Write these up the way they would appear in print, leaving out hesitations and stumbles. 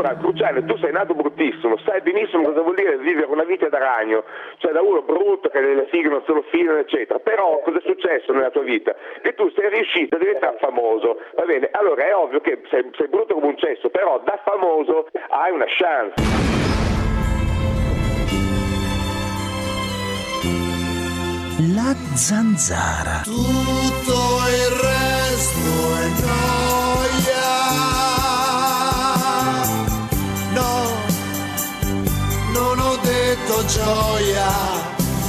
Allora, Cruciani, tu sei nato bruttissimo, sai benissimo cosa vuol dire vivere una vita da ragno, cioè da uno brutto che le fighe non se lo filano, eccetera. Però cosa è successo nella tua vita? Che tu sei riuscito a diventare famoso, va bene? Allora è ovvio che sei brutto come un cesso, però da famoso hai una chance. La zanzara. Tutto il resto è noia. No, non ho detto gioia.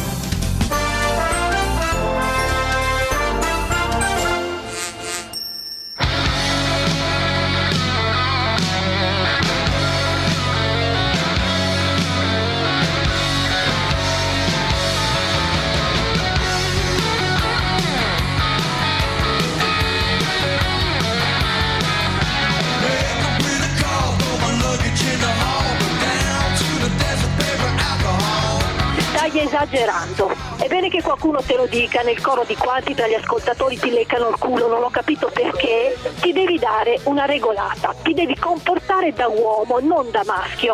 Stai esagerando. È bene che qualcuno te lo dica. Nel coro di quanti tra gli ascoltatori ti leccano il culo, non ho capito perché. Ti devi dare una regolata, ti devi comportare da uomo, non da maschio.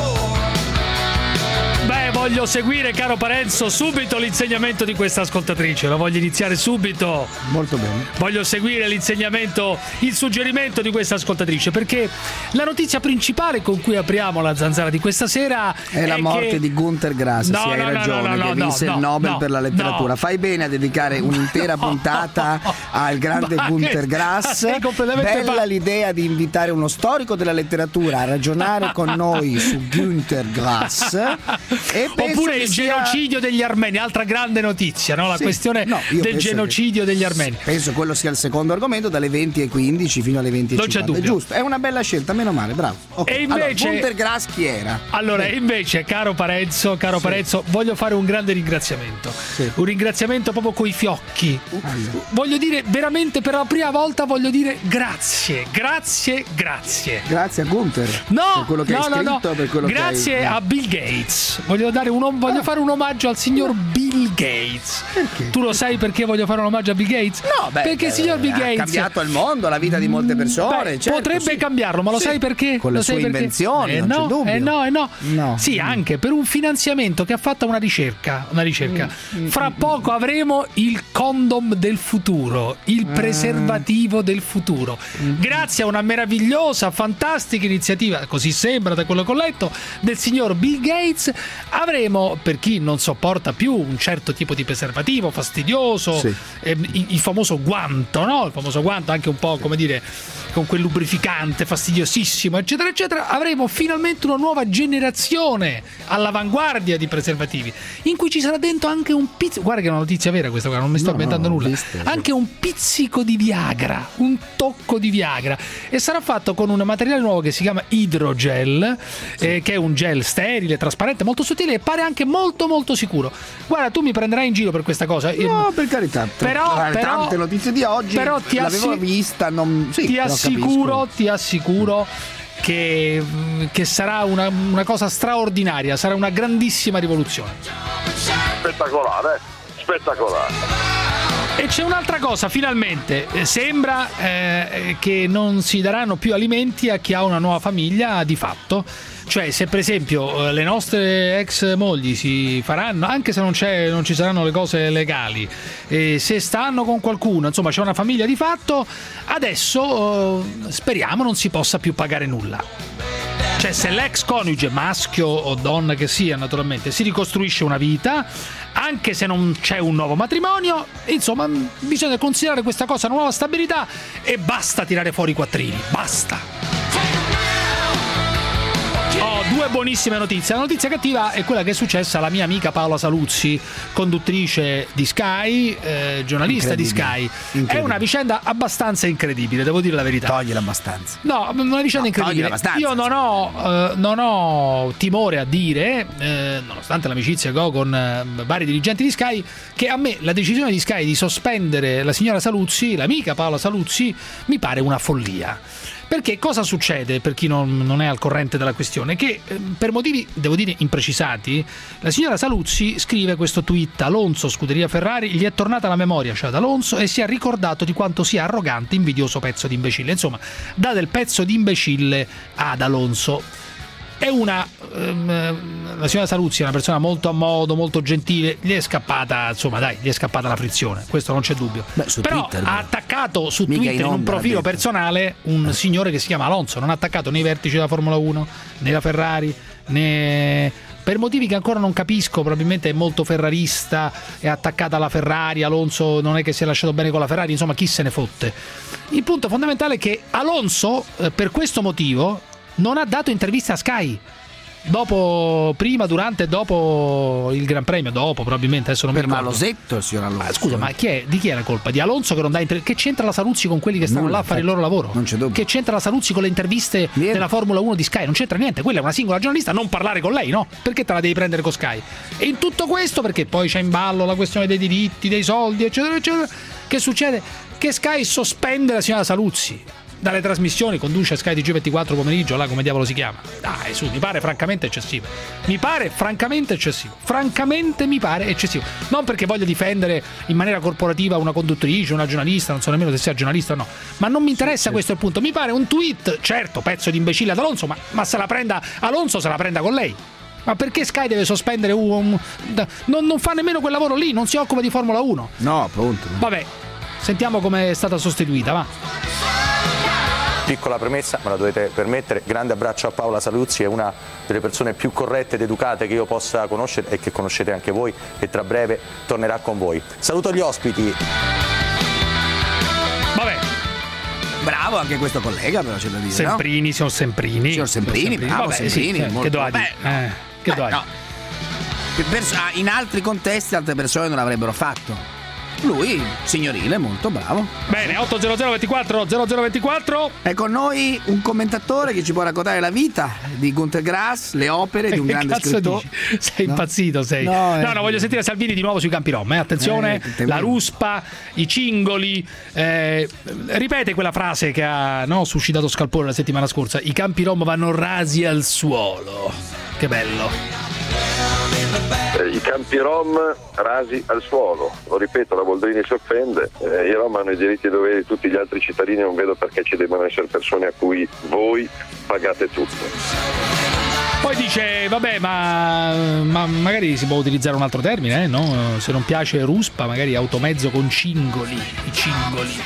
Beh, voglio seguire, caro Parenzo, subito l'insegnamento di questa ascoltatrice. Lo voglio iniziare subito. Molto bene. Voglio seguire l'insegnamento, il suggerimento di questa ascoltatrice, perché la notizia principale con cui apriamo la zanzara di questa sera è la morte di Günter Grass. No, sì, hai ragione, che vinse il Nobel per la letteratura. Fai bene a dedicare un'intera puntata al grande Günter Grass. Bella l'idea di invitare uno storico della letteratura a ragionare con noi su Günter Grass. Oppure il genocidio degli armeni, altra grande notizia, no? La questione del genocidio degli armeni. Penso quello sia il secondo argomento, dalle 20:15 fino alle 20:50. Non c'è dubbio. È giusto, è una bella scelta, meno male, bravo. Okay. E invece, allora, Günter Grass chi era? Allora, invece, caro Parenzo, voglio fare un grande ringraziamento. Sì. Un ringraziamento proprio coi fiocchi. Voglio dire, veramente per la prima volta voglio dire grazie. Grazie a Günter. No, per quello che hai scritto, per quello grazie che hai... a Bill Gates. Voglio fare un omaggio al signor Bill Gates. Perché? Tu lo sai perché voglio fare un omaggio a Bill Gates? No, perché il signor Bill Gates ha cambiato il mondo, la vita di molte persone. Certo, potrebbe cambiarlo, ma lo sai perché? Con le sue invenzioni, non c'è dubbio. No. Sì, anche per un finanziamento che ha fatto una ricerca. Fra poco avremo il condom del futuro, il preservativo del futuro. Grazie a una meravigliosa, fantastica iniziativa, così sembra da quello che ho letto, del signor Bill Gates, avremo, per chi non sopporta più un certo tipo di preservativo fastidioso, il famoso guanto, no? Il famoso guanto anche un po', come dire, con quel lubrificante fastidiosissimo, eccetera eccetera. Avremo finalmente una nuova generazione all'avanguardia di preservativi, in cui ci sarà dentro anche un pizzico, guarda che è una notizia vera questa qua, non mi sto inventando nulla, anche un pizzico di Viagra, un tocco di Viagra, e sarà fatto con un materiale nuovo che si chiama idrogel, che è un gel sterile, trasparente, molto sottile e pare anche molto molto sicuro. Guarda, tu mi prenderai in giro per questa cosa. No, per carità. Però tante notizie di oggi, però l'avevo vista, ti assicuro che sarà una cosa straordinaria, sarà una grandissima rivoluzione. Spettacolare. E c'è un'altra cosa, finalmente sembra che non si daranno più alimenti a chi ha una nuova famiglia di fatto. Cioè, se per esempio le nostre ex mogli si faranno, anche se non ci saranno le cose legali, se stanno con qualcuno, insomma c'è una famiglia di fatto, adesso speriamo non si possa più pagare nulla. Cioè, se l'ex coniuge, maschio o donna che sia, naturalmente, si ricostruisce una vita, anche se non c'è un nuovo matrimonio, insomma bisogna considerare questa cosa una nuova stabilità e basta tirare fuori i quattrini, basta. Ho due buonissime notizie. La notizia cattiva è quella che è successa alla mia amica Paola Saluzzi, conduttrice di Sky, giornalista di Sky. È una vicenda abbastanza incredibile, devo dire la verità. Togliela abbastanza. No, una vicenda incredibile. Io non ho timore a dire, nonostante l'amicizia che ho con vari dirigenti di Sky, che a me la decisione di Sky di sospendere la signora Saluzzi, l'amica Paola Saluzzi, mi pare una follia. Perché cosa succede, per chi non è al corrente della questione? Che per motivi, devo dire, imprecisati, la signora Saluzzi scrive questo tweet: Alonso, scuderia Ferrari, gli è tornata la memoria ad Alonso e si è ricordato di quanto sia arrogante, invidioso pezzo di imbecille. Insomma, dà del pezzo di imbecille ad Alonso. È la signora Saluzzi è una persona molto a modo, molto gentile, gli è scappata la frizione, questo non c'è dubbio. Però Twitter, ha attaccato su Twitter in un profilo personale un signore che si chiama Alonso, non ha attaccato né i vertici della Formula 1, né la Ferrari, né... per motivi che ancora non capisco, probabilmente è molto ferrarista, è attaccata alla Ferrari, Alonso non è che si è lasciato bene con la Ferrari, insomma chi se ne fotte. Il punto fondamentale è che Alonso, per questo motivo, non ha dato intervista a Sky prima, durante e dopo il Gran Premio, probabilmente, adesso non mi ricordo. Malosetto il signor Alonso. Scusa, ma di chi è la colpa? Di Alonso che non dà interviste? Che c'entra la Saluzzi con quelli che stanno là a fare il loro lavoro? Non c'è dubbio. Che c'entra la Saluzzi con le interviste della Formula 1 di Sky? Non c'entra niente, quella è una singola giornalista, non parlare con lei, no? Perché te la devi prendere con Sky? E in tutto questo, perché poi c'è in ballo la questione dei diritti, dei soldi, eccetera eccetera, che succede? Che Sky sospende la signora Saluzzi dalle trasmissioni, conduce Sky TG24 pomeriggio, là come diavolo si chiama. Dai, su, mi pare francamente eccessivo. Francamente mi pare eccessivo. Non perché voglio difendere in maniera corporativa una conduttrice, una giornalista, non so nemmeno se sia giornalista o no, ma non mi interessa, questo è il punto. Mi pare un tweet, certo, pezzo di imbecille ad Alonso, ma se la prenda Alonso, se la prenda con lei. Ma perché Sky deve sospendere non fa nemmeno quel lavoro lì, non si occupa di Formula 1. No, appunto. Vabbè, sentiamo come è stata sostituita, va. Piccola premessa, me la dovete permettere, grande abbraccio a Paola Saluzzi, è una delle persone più corrette ed educate che io possa conoscere e che conoscete anche voi, e tra breve tornerà con voi. Saluto gli ospiti. Vabbè. Bravo anche questo collega, però c'è da dire, Semprini, no? Signor Semprini, bravo. Vabbè, Semprini. Sì, che doveva dire? Che doveva dire? In altri contesti altre persone non l'avrebbero fatto. Lui, signorile, molto bravo. Bene, 80024 È con noi un commentatore che ci può raccontare la vita di Günter Grass, le opere di un grande scrittore. Sei impazzito, sei. No, voglio sentire Salvini di nuovo sui campi rom. Attenzione, la ruspa, i cingoli. Ripete quella frase che ha suscitato scalpore la settimana scorsa: i campi rom vanno rasi al suolo. Che bello. I campi rom rasi al suolo, lo ripeto, la Boldrini si offende, i rom hanno i diritti e doveri di tutti gli altri cittadini, non vedo perché ci debbano essere persone a cui voi pagate tutto. Poi dice, vabbè, ma magari si può utilizzare un altro termine, no? Se non piace ruspa, magari automezzo con cingoli, i cingoli.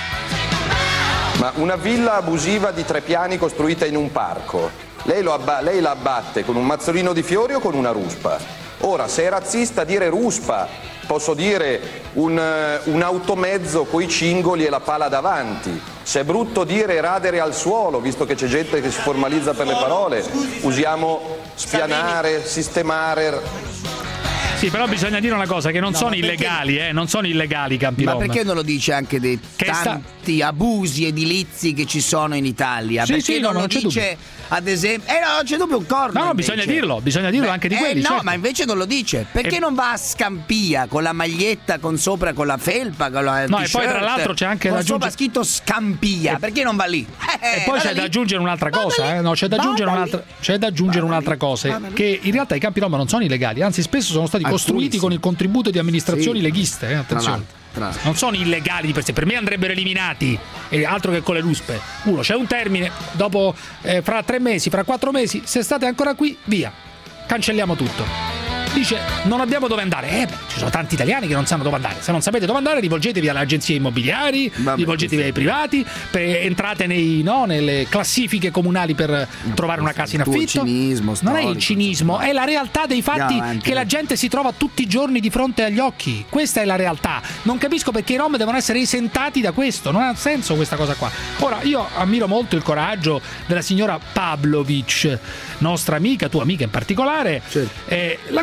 Ma una villa abusiva di 3 piani costruita in un parco, lei la abbatte con un mazzolino di fiori o con una ruspa? Ora, se è razzista dire ruspa, posso dire un automezzo coi cingoli e la pala davanti. Se è brutto dire radere al suolo, visto che c'è gente che si formalizza per le parole, usiamo spianare, sistemare. Sì, però bisogna dire una cosa, che non sono illegali, non sono illegali i campi rom. Ma perché non lo dice anche dei tanti abusi edilizi che ci sono in Italia? Sì, perché non lo dice, ad esempio? Non c'è dubbio, un corno. No, bisogna dirlo anche di quelli. No, certo. ma invece non lo dice. Perché non va a Scampia con la maglietta con sopra, con la felpa, con la no, t-shirt, e poi tra l'altro c'è anche con sopra scritto Scampia, perché non va lì? E poi c'è da aggiungere un'altra cosa, c'è da aggiungere un'altra cosa, che in realtà i campi rom non sono illegali, anzi spesso sono stati costruiti con il contributo di amministrazioni leghiste, attenzione. Non sono illegali di per sé, per me andrebbero eliminati, altro che con le ruspe. C'è un termine, dopo fra 3 mesi, fra 4 mesi, se state ancora qui, via, cancelliamo tutto. Dice, non abbiamo dove andare. Ci sono tanti italiani che non sanno dove andare. Se non sapete dove andare, rivolgetevi alle agenzie immobiliari, rivolgetevi ai privati, entrate nelle classifiche comunali per trovare una casa in affitto. Non è il cinismo, è la realtà dei fatti che la gente si trova tutti i giorni di fronte agli occhi. Questa è la realtà. Non capisco perché i rom devono essere esentati da questo. Non ha senso questa cosa qua. Ora, io ammiro molto il coraggio della signora Pavlovic, nostra amica, tua amica in particolare, la quale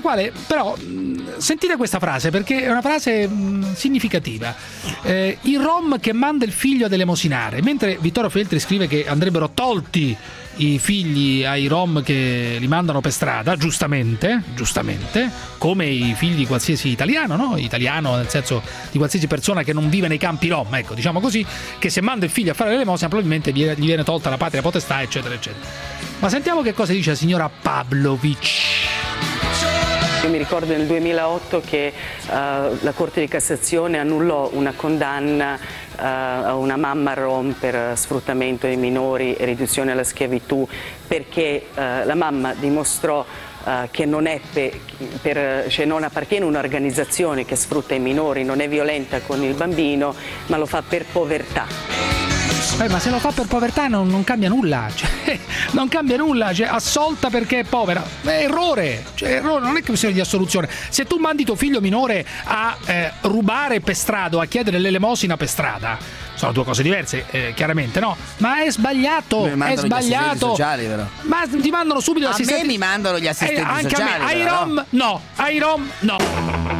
quale però sentite questa frase, perché è una frase significativa. Il rom che manda il figlio ad elemosinare, mentre Vittorio Feltri scrive che andrebbero tolti i figli ai rom che li mandano per strada, giustamente, come i figli di qualsiasi italiano, no? Italiano nel senso di qualsiasi persona che non vive nei campi rom, ecco, diciamo così, che se manda il figlio a fare l'elemosina probabilmente gli viene tolta la patria potestà, eccetera eccetera. Ma sentiamo che cosa dice la signora Pavlovic. Io mi ricordo nel 2008 che la Corte di Cassazione annullò una condanna a una mamma rom per sfruttamento dei minori e riduzione alla schiavitù, perché la mamma dimostrò che non è cioè non appartiene a un'organizzazione che sfrutta i minori, non è violenta con il bambino, ma lo fa per povertà. Ma se lo fa per povertà non cambia nulla, cioè, non cambia nulla, cioè, assolta perché è povera, è errore, non è questione di assoluzione. Se tu mandi tuo figlio minore a rubare per strada o a chiedere l'elemosina per strada, sono due cose diverse, chiaramente, no? Ma è sbagliato, è sbagliato. Sociali, però. Ma ti mandano subito gli assistenti. A me mi mandano gli assistenti anche sociali. A me. Ai rom no, ai rom no.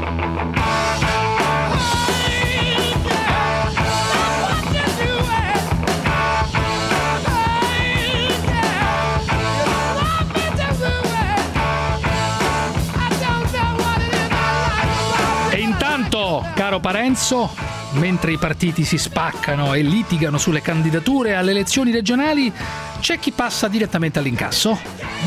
Caro Parenzo, mentre i partiti si spaccano e litigano sulle candidature alle elezioni regionali, c'è chi passa direttamente all'incasso.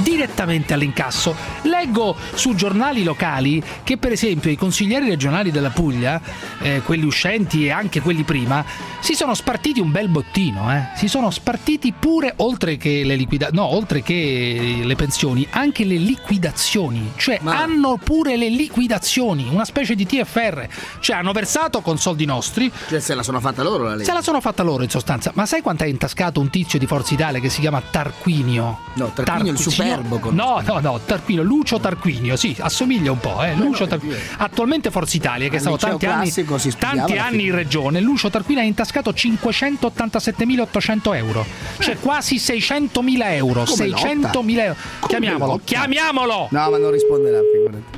Leggo su giornali locali che per esempio i consiglieri regionali della Puglia, quelli uscenti e anche quelli prima, si sono spartiti un bel bottino, si sono spartiti pure, oltre che le pensioni, anche le liquidazioni, cioè hanno pure le liquidazioni, una specie di TFR, cioè hanno versato con soldi nostri, cioè se la sono fatta loro la legge. Se la sono fatta loro in sostanza. Ma sai quanto è intascato un tizio di Forza Italia che si chiama Tarquinio? No, Tarquinio il superbo. No, Tarquinio, Lucio Tarquinio, sì, assomiglia un po', Lucio Tarquinio. Attualmente Forza Italia, che è stato tanti anni in regione, Lucio Tarquinio ha intascato 587.800 euro, cioè quasi 600.000 euro. 600.000 euro. Chiamiamolo! No, ma non risponderà, figurati.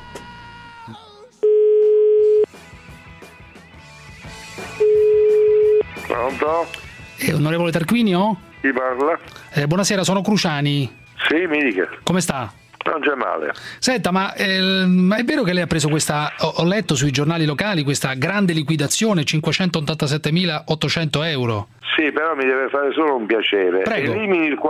Pronto? Onorevole Tarquinio? Chi parla? Buonasera, sono Cruciani. Sì, mi dica. Come sta? Non c'è male. Senta, ma è vero che lei ha preso questa, ho letto sui giornali locali, questa grande liquidazione, 587.800 euro? Sì, però mi deve fare solo un piacere. Prego. Elimini il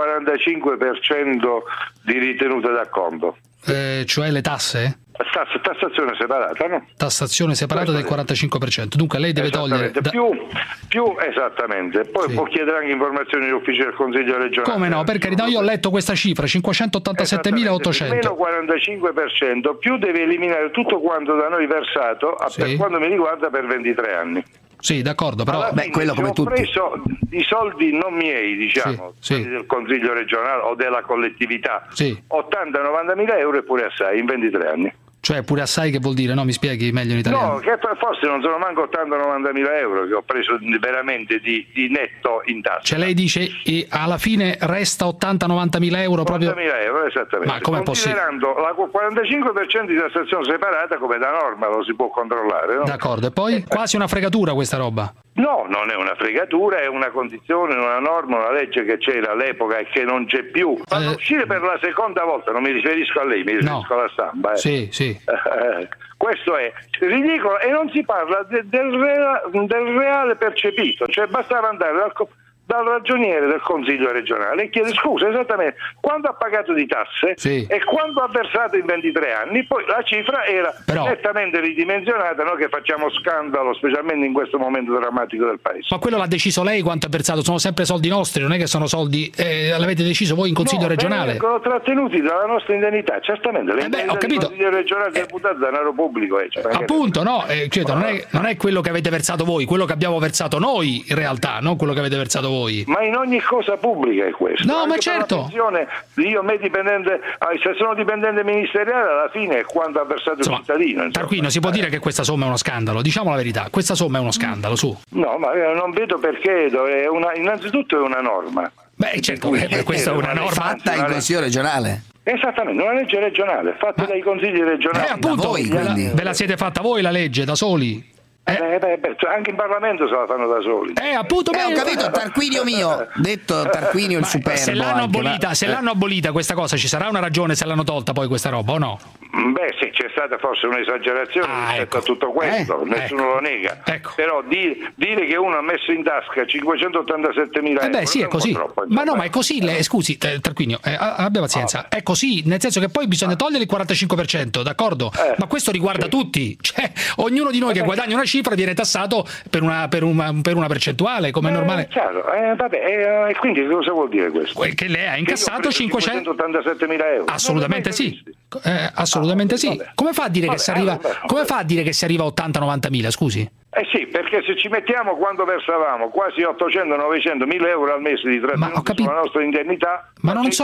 45% di ritenuta d'acconto. Cioè le tasse? Tassazione separata, no? Tassazione separata del 45%. Dunque lei deve togliere più esattamente. Poi sì. Può chiedere anche informazioni all'ufficio del Consiglio regionale. Come no? Per carità, io ho letto questa cifra, 587.800. Meno 45%, più deve eliminare tutto quanto da noi versato, sì. Per quanto mi riguarda, per 23 anni. Sì, d'accordo, però quello come tutti. Ho preso i soldi non miei, diciamo, sì. del Consiglio regionale o della collettività, sì. 80-90 mila euro e pure assai in 23 anni. Cioè pure assai che vuol dire? No, mi spieghi meglio in italiano. No, che forse non sono manco 80-90 mila euro che ho preso veramente di netto in tasca. Cioè lei dice alla fine resta 80-90 mila euro proprio? 80 mila euro, esattamente. Ma com'è possibile? Considerando la 45% di tassazione separata come da norma lo si può controllare, no? D'accordo, e poi quasi una fregatura questa roba. No, non è una fregatura, è una condizione, una norma, una legge che c'era all'epoca e che non c'è più. Fanno uscire per la seconda volta, non mi riferisco a lei, mi riferisco alla stampa. Sì. Questo è ridicolo e non si parla del reale percepito, cioè bastava andare dal ragioniere del Consiglio regionale e chiede scusa esattamente quanto ha pagato di tasse e quanto ha versato in 23 anni, poi la cifra era nettamente ridimensionata, noi che facciamo scandalo specialmente in questo momento drammatico del paese. Ma quello l'ha deciso lei quanto ha versato? Sono sempre soldi nostri, non è che sono soldi l'avete deciso voi in Consiglio regionale? Vengono trattenuti dalla nostra indennità, certamente le indennità del Consiglio regionale deputato denaro pubblico appunto, no, non è quello che avete versato voi, quello che abbiamo versato noi in realtà, non quello che avete versato voi. Ma in ogni cosa pubblica è questo. No, anche ma certo. Se sono dipendente ministeriale, alla fine è quanto ha versato il cittadino. Tarquinio, si può dire che questa somma è uno scandalo? Diciamo la verità, questa somma è uno scandalo, su. No, ma non vedo perché. Innanzitutto è una norma. Beh, certo, questa è una norma fatta in Consiglio regionale. Esattamente, una legge regionale fatta dai consigli regionali. Appunto, voi, ve la siete fatta voi la legge da soli? Anche in Parlamento se la fanno da soli. Appunto, ho capito, Tarquinio mio, detto Tarquinio il superbo. Se l'hanno abolita questa cosa, ci sarà una ragione se l'hanno tolta poi questa roba o no? Beh sì, c'è stata forse un'esagerazione rispetto a tutto questo, nessuno lo nega. Però dire che uno ha messo in tasca 587.000 euro sì, è così. Troppo, ma no, ma è così, scusi Tarquinio, abbia pazienza, è così, nel senso che poi bisogna togliere il 45%, d'accordo? Ma questo riguarda tutti, cioè ognuno di noi che guadagna una cifra viene tassato per una percentuale, come è normale. Chiaro, e quindi cosa vuol dire questo? Che lei ha incassato 587.000 euro. Assolutamente sì. Assolutamente sì. Come fa a dire che si arriva a 80-90.000, scusi? Sì, perché se ci mettiamo quando versavamo quasi 800-900.000 euro al mese di trattenuti sulla nostra indennità, ma non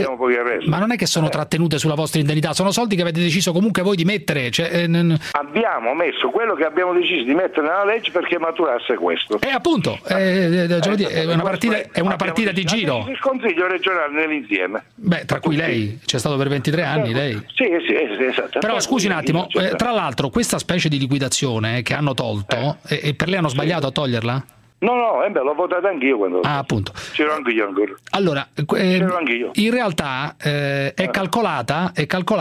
è che sono trattenute sulla vostra indennità, sono soldi che avete deciso comunque voi di mettere. Abbiamo messo quello che abbiamo deciso di mettere nella legge perché maturasse questo. Appunto, è una partita di giro. Il Consiglio regionale nell'insieme. Tra cui lei, c'è stato per 23 anni lei. Sì, esatto. Però scusi un attimo, tra l'altro questa specie di liquidazione che hanno tolto, e per lei hanno sbagliato a toglierla? No, l'ho votata anch'io quando. Appunto. C'ero anch'io ancora. Allora, in realtà è calcolata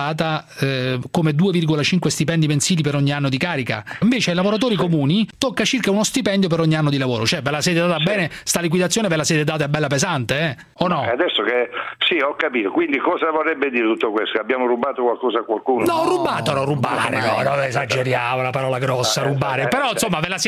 come 2,5 stipendi mensili per ogni anno di carica. Invece ai lavoratori comuni tocca circa uno stipendio per ogni anno di lavoro. Cioè, ve la siete data bene, sta liquidazione ve la siete data bella pesante, o no? Adesso che sì, ho capito. Quindi cosa vorrebbe dire tutto questo? Che abbiamo rubato qualcosa a qualcuno? No, rubare, no, esageriamo, la parola grossa, rubare. Però insomma ve la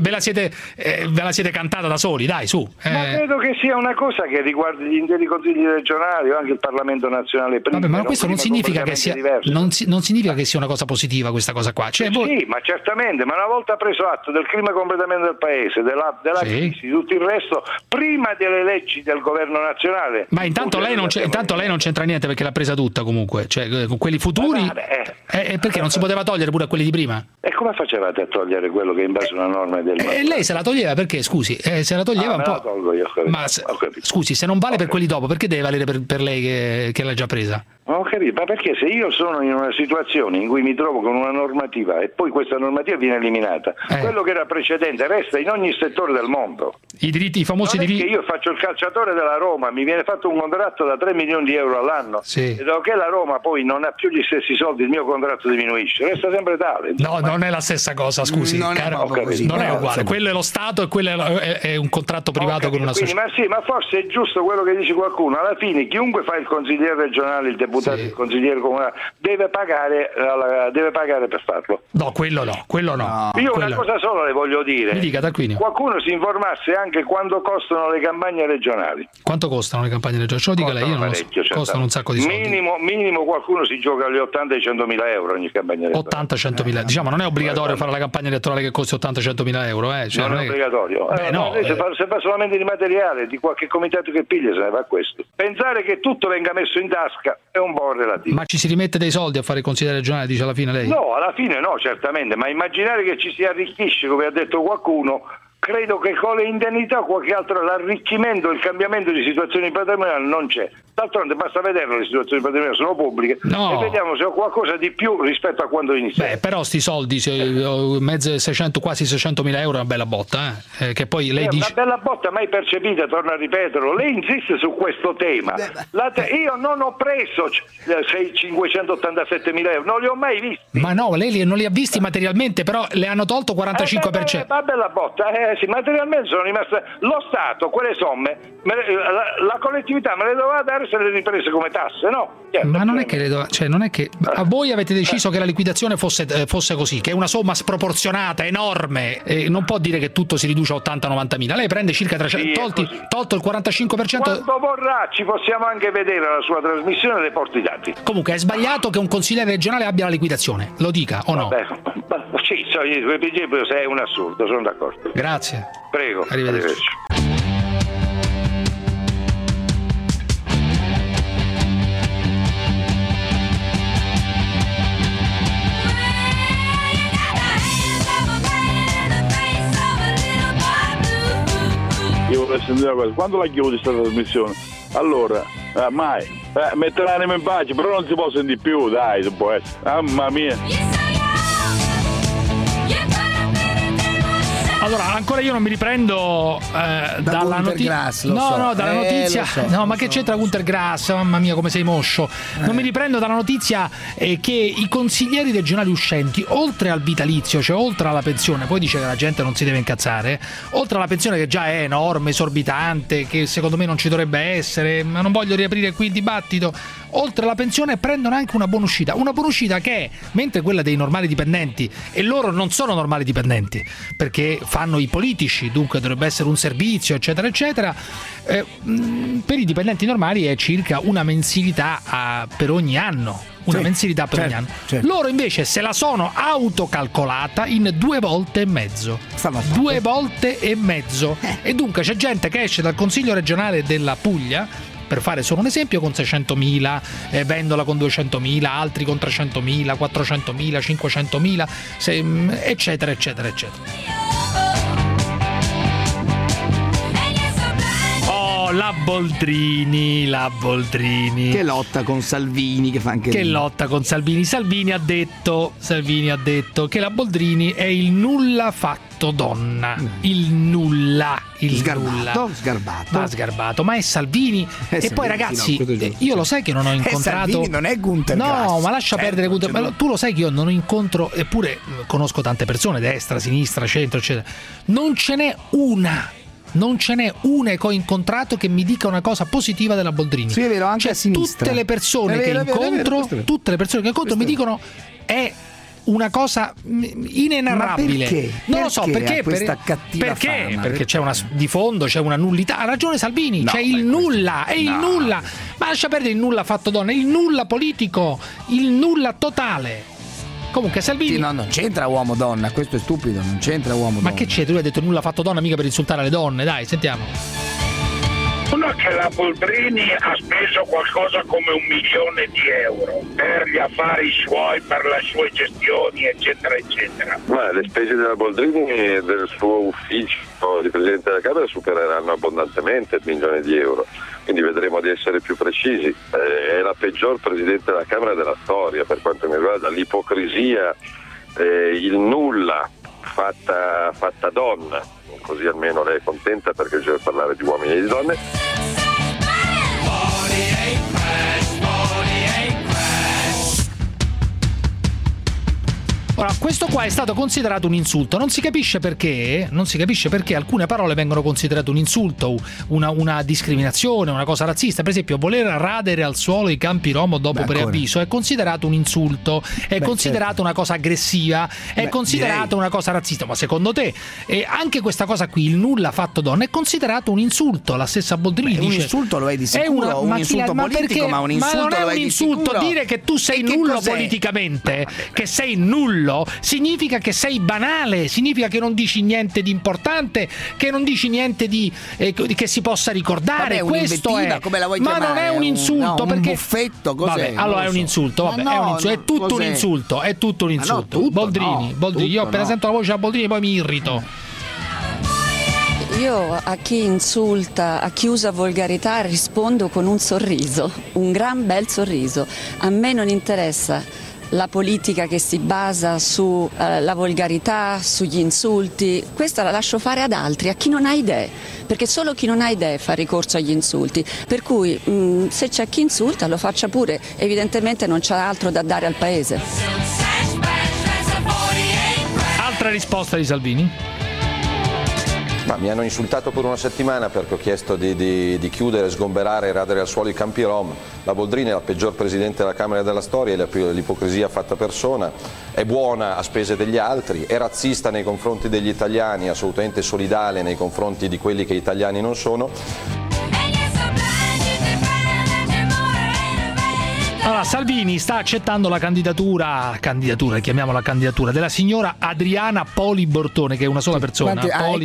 siete cantata da soli, dai, su. Ma credo che sia una cosa che riguarda gli interi consigli regionali o anche il Parlamento nazionale prima. Ma questo non significa che sia non significa che sia una cosa positiva questa cosa qua. Cioè, sì, ma certamente, ma una volta preso atto del clima completamente del paese, della crisi, di tutto il resto, prima delle leggi del governo nazionale. Ma intanto lei non c'entra niente perché l'ha presa tutta comunque, cioè con quelli futuri perché non si poteva togliere pure a quelli di prima? E come facevate a togliere quello che in base a una norma del lei se la toglieva perché, scusi, se la toglieva un po'. La tolgo io, ma scusi, se non vale per quelli dopo, perché deve valere per lei che l'ha già presa? Ho capito, ma perché se io sono in una situazione in cui mi trovo con una normativa e poi questa normativa viene eliminata, quello che era precedente resta in ogni settore del mondo. I famosi diritti. Che io faccio il calciatore della Roma, mi viene fatto un contratto da 3 milioni di euro all'anno, e dopo che la Roma poi non ha più gli stessi soldi, il mio contratto diminuisce, resta sempre tale. No, non è la stessa cosa, scusi, non è uguale. Quello è lo Stato e quello è un contratto privato con una società. Ma forse è giusto quello che dice qualcuno, alla fine chiunque fa il consigliere regionale, il deputato, il consigliere comunale deve pagare per farlo. No, quello no. Io una cosa sola le voglio dire. Mi dica, Tarquinio. Qualcuno si informasse anche quanto costano le campagne regionali. Quanto costano le campagne regionali? Ce lo dica lei, io non lo so. Costano un sacco di soldi. Minimo qualcuno si gioca agli 80 e 100.000 euro ogni campagna elettorale. 80-100.000, diciamo, non è obbligatorio fare la campagna elettorale che costi 80-100.000 euro, Cioè, non è obbligatorio. Se fa solamente di materiale, di qualche comitato che piglia, se ne va questo. Pensare che tutto venga messo in tasca è un po' relativo. Ma ci si rimette dei soldi a fare il consigliere regionale, dice alla fine lei? No, alla fine no, certamente, ma immaginare che ci si arricchisce, come ha detto qualcuno, credo che con le indennità o qualche altro l'arricchimento, il cambiamento di situazioni patrimoniali non c'è. D'altronde basta vedere, le situazioni patrimoniali sono pubbliche e vediamo se ho qualcosa di più rispetto a quando iniziamo. Però sti soldi, quasi 600.000 euro è una bella botta, che poi lei dice... Una bella botta mai percepita, torno a ripeterlo. Lei insiste su questo tema. Io non ho preso 587.000 euro, non li ho mai visti. Ma no, lei non li ha visti materialmente, però le hanno tolto 45%. Una bella botta, sì, materialmente sono rimaste. Lo Stato, quelle somme, la collettività me le doveva dare se le riprese come tasse, no? Ma non è che non è che a voi avete deciso che la liquidazione fosse così, che è una somma sproporzionata, enorme, non può dire che tutto si riduce a 80-90.000. Lei prende circa 300, tolto il 45%. Quando vorrà ci possiamo anche vedere alla sua trasmissione le porti dati. Comunque è sbagliato che un consigliere regionale abbia la liquidazione, lo dica o no? Sì, è un assurdo, sono d'accordo. Grazie. Prego. Arrivederci. Io volevo sentire una cosa, quando la chiudi questa trasmissione? Allora, mai. Mettere l'anima in pace, però non si può sentire più, dai, non può essere. Mamma mia. Allora, ancora io non mi riprendo dalla notizia. Dalla notizia. Ma che c'entra Gunter Grass? Mamma mia, come sei moscio. Non mi riprendo dalla notizia che i consiglieri regionali uscenti, oltre al vitalizio, cioè oltre alla pensione, poi dice che la gente non si deve incazzare, oltre alla pensione che già è enorme, esorbitante, che secondo me non ci dovrebbe essere, ma non voglio riaprire qui il dibattito. Oltre alla pensione prendono anche una buonuscita che, mentre quella dei normali dipendenti, e loro non sono normali dipendenti perché fanno i politici, dunque dovrebbe essere un servizio eccetera eccetera, per i dipendenti normali è circa una mensilità per ogni anno. Mensilità per ogni anno. Loro invece se la sono autocalcolata in 2 volte e mezzo. 2 volte e mezzo. E dunque c'è gente che esce dal Consiglio regionale della Puglia, per fare solo un esempio, con 600.000, Vendola con 200.000, altri con 300.000, 400.000, 500.000, eccetera eccetera eccetera. La Boldrini. Che lotta con Salvini, che fa anche che lotta con Salvini. Salvini ha detto che la Boldrini è il nulla fatto donna. Il nulla. Sgarbato. Ma è Salvini. E poi ragazzi, io lo sai che non ho incontrato. Salvini non è Gunter Grass. No, ma lascia perdere Gunter. Ma tu lo sai che io non incontro, eppure conosco tante persone, destra, sinistra, centro, eccetera. Non ce n'è una che ho incontrato che mi dica una cosa positiva della Boldrini. Sì, è vero, anche a sinistra. Tutte le persone che incontro mi dicono è una cosa inenarrabile. Ma perché? Non lo so perché questa cattiva fama? Perché c'è di fondo c'è una nullità. Ha ragione Salvini, c'è il nulla, è il nulla. Ma lascia perdere il nulla fatto donna, il nulla politico, il nulla totale. Comunque Salvini non c'entra uomo-donna, questo è stupido, non c'entra uomo-donna. Ma che c'è? Tu hai detto nulla fatto donna mica per insultare le donne, dai, sentiamo. Uno che la Boldrini ha speso qualcosa come €1.000.000 per gli affari suoi, per le sue gestioni, eccetera, eccetera. Ma le spese della Boldrini e del suo ufficio di Presidente della Camera supereranno abbondantemente il €1.000.000. Quindi vedremo di essere più precisi. È la peggior Presidente della Camera della storia per quanto mi riguarda. L'ipocrisia, il nulla fatta donna, così almeno lei è contenta perché bisogna parlare di uomini e di donne. Ora, questo qua è stato considerato un insulto, non si capisce perché alcune parole vengono considerate un insulto, una discriminazione, una cosa razzista. Per esempio, voler radere al suolo i campi rom dopo preavviso è considerato un insulto, è considerato una cosa aggressiva, è considerato una cosa razzista. Ma secondo te anche questa cosa qui, il nulla fatto donna, è considerato un insulto? La stessa Boldrini dice un insulto lo è di sicuro, un insulto politico, ma un insulto non è un insulto dire che tu sei nullo politicamente, che sei nullo significa che sei banale, significa che non dici niente di importante, che non dici niente di che si possa ricordare. Questo è, come la vuoi ma chiamare? Non è un insulto, perché un buffetto, cos'è? Vabbè, allora è un insulto, è tutto un insulto, è tutto un insulto. Boldrini, io appena sento la voce della Boldrini poi mi irrito. Io a chi insulta, a chi usa volgarità rispondo con un sorriso, un gran bel sorriso. A me non interessa la politica che si basa sulla volgarità, sugli insulti. Questa la lascio fare ad altri, a chi non ha idee, perché solo chi non ha idee fa ricorso agli insulti. Per cui se c'è chi insulta lo faccia pure, evidentemente non c'è altro da dare al paese. Altra risposta di Salvini? Ma mi hanno insultato per una settimana perché ho chiesto di chiudere, sgomberare e radere al suolo i campi rom. La Boldrini è la peggior Presidente della Camera della storia, è l'ipocrisia fatta persona, è buona a spese degli altri, è razzista nei confronti degli italiani, assolutamente solidale nei confronti di quelli che italiani non sono. Allora, Salvini sta accettando la candidatura, chiamiamola candidatura, della signora Adriana Poli Bortone, che è una sola persona.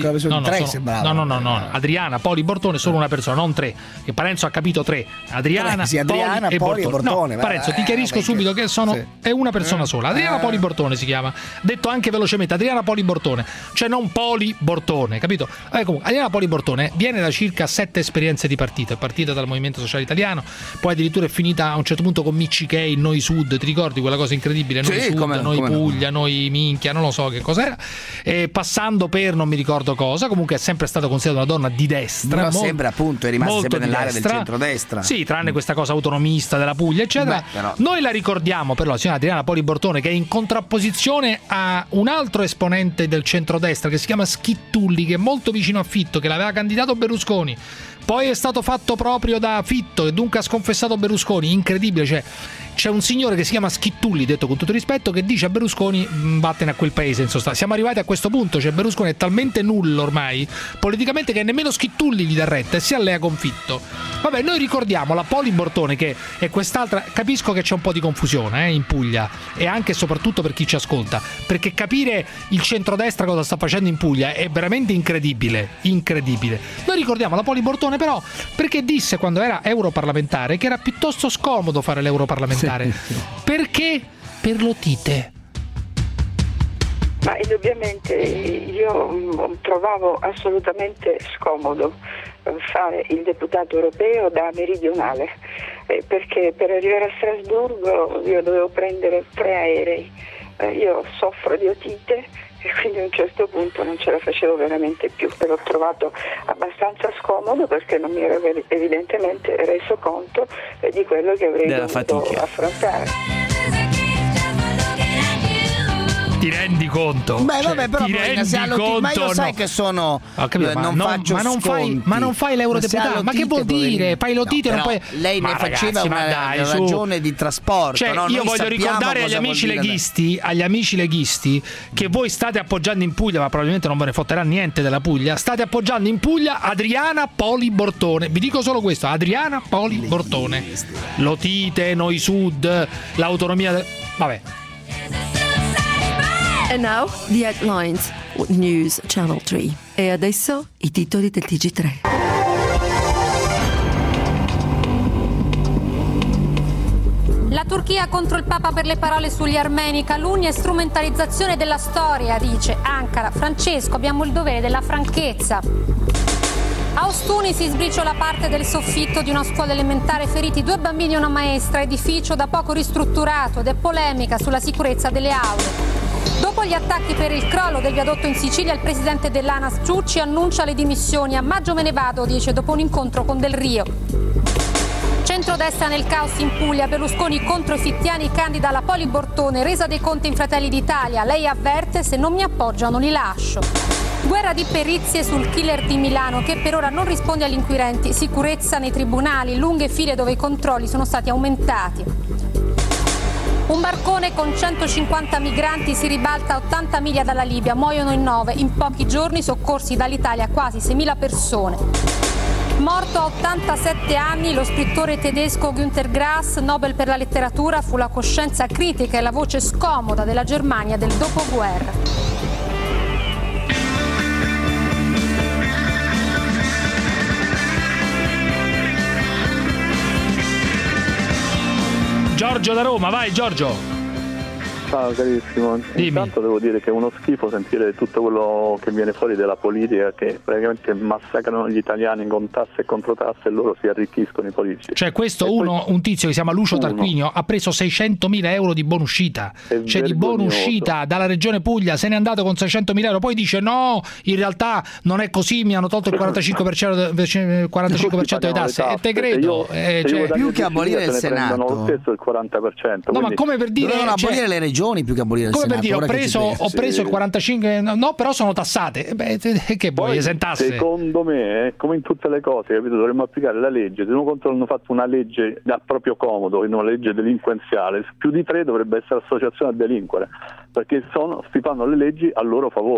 Adriana Poli Bortone, solo una persona, non tre. Che Parenzo ha capito tre. Adriana Poli e Bortone. Parenzo, ti chiarisco subito che è una persona sola. Adriana Poli Bortone si chiama. Detto anche velocemente, Adriana Poli Bortone, cioè non Poli Bortone, capito? Comunque, Adriana Poli Bortone viene da circa 7 esperienze di partito. È partita dal Movimento Sociale Italiano, poi addirittura è finita a un certo punto con Michichei, Noi Sud, ti ricordi quella cosa incredibile? Noi Sud, Noi Puglia, Noi Minchia, non lo so che cos'era, passando per non mi ricordo cosa. Comunque è sempre stata considerata una donna di destra, però sempre appunto è rimasta sempre nell'area del centrodestra. Sì, tranne questa cosa autonomista della Puglia, eccetera. Noi la ricordiamo per la signora Adriana Poli Bortone, che è in contrapposizione a un altro esponente del centrodestra che si chiama Schittulli, che è molto vicino a Fitto, che l'aveva candidato Berlusconi, poi è stato fatto proprio da Fitto e dunque ha sconfessato Berlusconi. Incredibile, cioè c'è un signore che si chiama Schittulli, detto con tutto rispetto, che dice a Berlusconi vattene a quel paese, in sostanza. Siamo arrivati a questo punto, cioè Berlusconi è talmente nullo ormai politicamente che nemmeno Schittulli gli dà retta e si allea con Fitto. Vabbè, noi ricordiamo la Poli Bortone, che è quest'altra. Capisco che c'è un po' di confusione in Puglia, e anche e soprattutto per chi ci ascolta, perché capire il centrodestra cosa sta facendo in Puglia è veramente incredibile. Noi ricordiamo la Poli Bortone però perché disse, quando era europarlamentare, che era piuttosto scomodo fare l'europarlamentare. Perché? Per l'otite. Ma indubbiamente io trovavo assolutamente scomodo fare il deputato europeo da meridionale, perché per arrivare a Strasburgo io dovevo prendere 3 aerei. Io soffro di otite e quindi a un certo punto non ce la facevo veramente più, e l'ho trovato abbastanza scomodo perché non mi ero evidentemente reso conto di quello che avrei dovuto affrontare. Ti rendi conto? Beh, vabbè, però ma io sai che sono ma non fai l'eurodeputato. Ma che vuol dire? Fai l'otite, non puoi. Lei ne faceva una ragione di trasporto. Cioè, io voglio ricordare agli amici leghisti che voi state appoggiando in Puglia, ma probabilmente non ve ne fotterà niente della Puglia. State appoggiando in Puglia Adriana Poli Bortone. Vi dico solo questo: Adriana Poli Bortone. L'otite, Noi Sud, l'autonomia. Vabbè. And now the headlines, News Channel 3. E adesso i titoli del TG3. La Turchia contro il Papa per le parole sugli armeni, calunnia e strumentalizzazione della storia, dice Ankara. Francesco, abbiamo il dovere della franchezza. A Ostuni si sbriciola parte del soffitto di una scuola elementare, feriti 2 bambini e una maestra, edificio da poco ristrutturato, ed è polemica sulla sicurezza delle aule. Dopo gli attacchi per il crollo del viadotto in Sicilia, il presidente dell'ANAS Ciucci annuncia le dimissioni. A maggio me ne vado, dice, dopo un incontro con Del Rio. Centrodestra nel caos in Puglia, Berlusconi contro i fittiani, candida la Poli Bortone, resa dei conti in Fratelli d'Italia. Lei avverte: se non mi appoggiano li lascio. Guerra di perizie sul killer di Milano, che per ora non risponde agli inquirenti. Sicurezza nei tribunali, lunghe file dove i controlli sono stati aumentati. Un barcone con 150 migranti si ribalta a 80 miglia dalla Libia, muoiono in 9. In pochi giorni soccorsi dall'Italia quasi 6.000 persone. Morto a 87 anni lo scrittore tedesco Günter Grass, Nobel per la letteratura, fu la coscienza critica e la voce scomoda della Germania del dopoguerra. Giorgio da Roma, vai Giorgio. Ciao carissimo, intanto devo dire che è uno schifo sentire tutto quello che viene fuori dalla politica, che praticamente massacrano gli italiani con tasse e controtasse e loro si arricchiscono i politici. Cioè questo un tizio che si chiama Lucio Tarquinio ha preso 600.000 euro di bonuscita, cioè di bonuscita dalla regione Puglia, se n'è andato con 600.000 euro, poi dice no, in realtà non è così, mi hanno tolto il 45% delle tasse, e te credo, più che abolire il Senato lo stesso il 40%. No, ma come per dire, dovevano abolire le regioni più che abolire il come Senato. Per dire, ho preso il 45, no, però sono tassate. Che vuoi, esentasse? Secondo me, come in tutte le cose, capito, dovremmo applicare la legge. Se uno conto hanno fatto una legge da proprio comodo, una legge delinquenziale, più di 3 dovrebbe essere associazione a delinquere, perché si fanno le leggi a loro favore.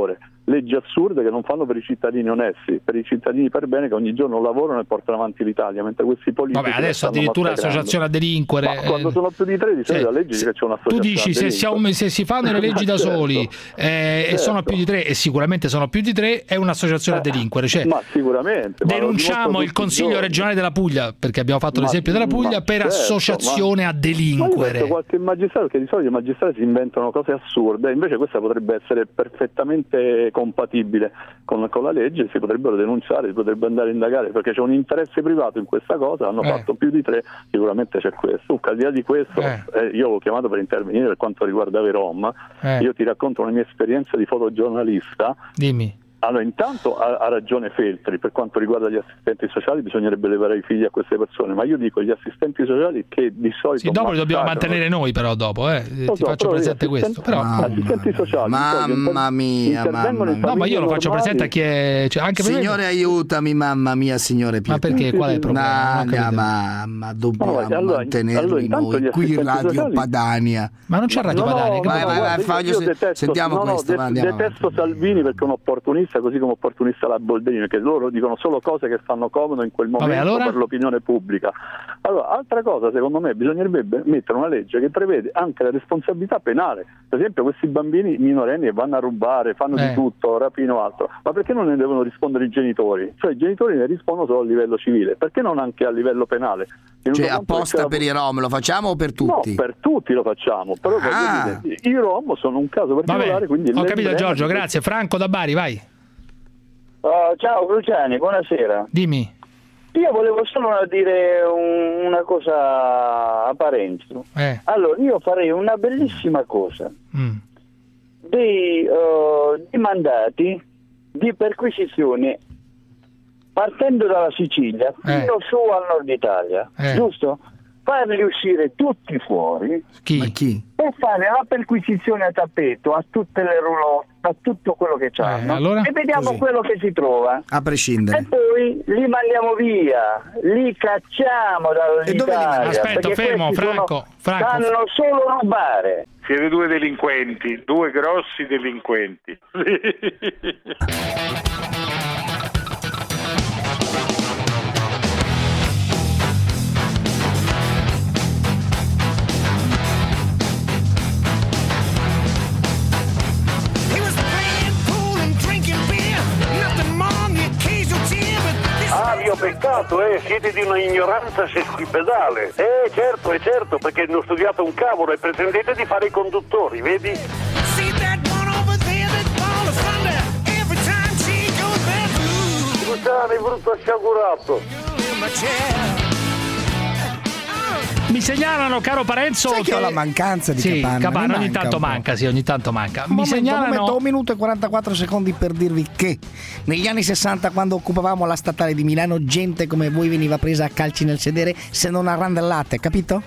leggi assurde che non fanno per i cittadini onesti, per i cittadini per bene che ogni giorno lavorano e portano avanti l'Italia, mentre questi politici... Vabbè, adesso addirittura l'associazione a delinquere... Ma quando sono più di 3 di solito la legge dice che c'è un'associazione. Tu dici se si fanno le leggi da soli e sono più di 3, e sicuramente sono più di 3, è un'associazione a delinquere. Cioè, ma sicuramente. Denunciamo il Consiglio regionale della Puglia, perché abbiamo fatto l'esempio della Puglia, per associazione a delinquere. Ma qualche magistrato, che di solito i magistrati si inventano cose assurde, invece questa potrebbe essere perfettamente compatibile con la legge, si potrebbero denunciare, si potrebbe andare a indagare, perché c'è un interesse privato in questa cosa, hanno fatto più di 3, sicuramente c'è questo. Al di là di questo, io ho chiamato per intervenire per quanto riguarda Verom, io ti racconto una mia esperienza di fotogiornalista. Dimmi. Allora, intanto ha ragione Feltri, per quanto riguarda gli assistenti sociali bisognerebbe levare i figli a queste persone, ma io dico gli assistenti sociali che di solito... Sì, dopo li dobbiamo mantenere noi però dopo, ti faccio presente questo. Però... assistenti sociali... Mamma mia, no, ma io lo faccio presente a chi è... Cioè, anche signore me... aiutami, mamma mia, signore Pietro. Ma perché? Qual è il problema? Mamma, dobbiamo mantenerli noi, qui Radio sociali... Padania. Ma non c'è Radio Padania. Sentiamo questo. Detesto Salvini perché è un opportunista, così come opportunista la Boldrini, che loro dicono solo cose che fanno comodo in quel momento per l'opinione pubblica. Allora, altra cosa, secondo me, bisognerebbe mettere una legge che prevede anche la responsabilità penale. Per esempio, questi bambini minorenni che vanno a rubare, fanno di tutto, rapino altro, ma perché non ne devono rispondere i genitori? Cioè i genitori ne rispondono solo a livello civile, perché non anche a livello penale? Cioè apposta per i Rom lo facciamo o per tutti? No, per tutti lo facciamo, però i Rom sono un caso particolare. Quindi ho capito Giorgio, grazie. Franco da Bari, vai. Ciao Cruciani, buonasera. Dimmi. Io volevo solo dire una cosa a Parenzo. Allora, io farei una bellissima cosa. Dei mandati di perquisizione partendo dalla Sicilia fino su al nord Italia, giusto? Farli uscire tutti fuori. Chi? E fare la perquisizione a tappeto a tutte le roulotte, a tutto quello che c'hanno, allora? E vediamo quello che si trova. A prescindere. E poi li mandiamo via, li cacciamo dall'Italia. Aspetta, fermo, Franco. Sanno solo rubare. Siete due delinquenti, due grossi delinquenti. Peccato, siete di una ignoranza sesquipedale. Certo, perché non ho studiato un cavolo e pretendete di fare i conduttori, vedi? Scusate, brutto sciagurato. Mi segnalano, caro Parenzo, che ho la mancanza di Capanna ogni tanto manca. Mi segnalano 1 minuto e 44 secondi per dirvi che negli anni 60, quando occupavamo la statale di Milano, gente come voi veniva presa a calci nel sedere se non arrandellate, capito?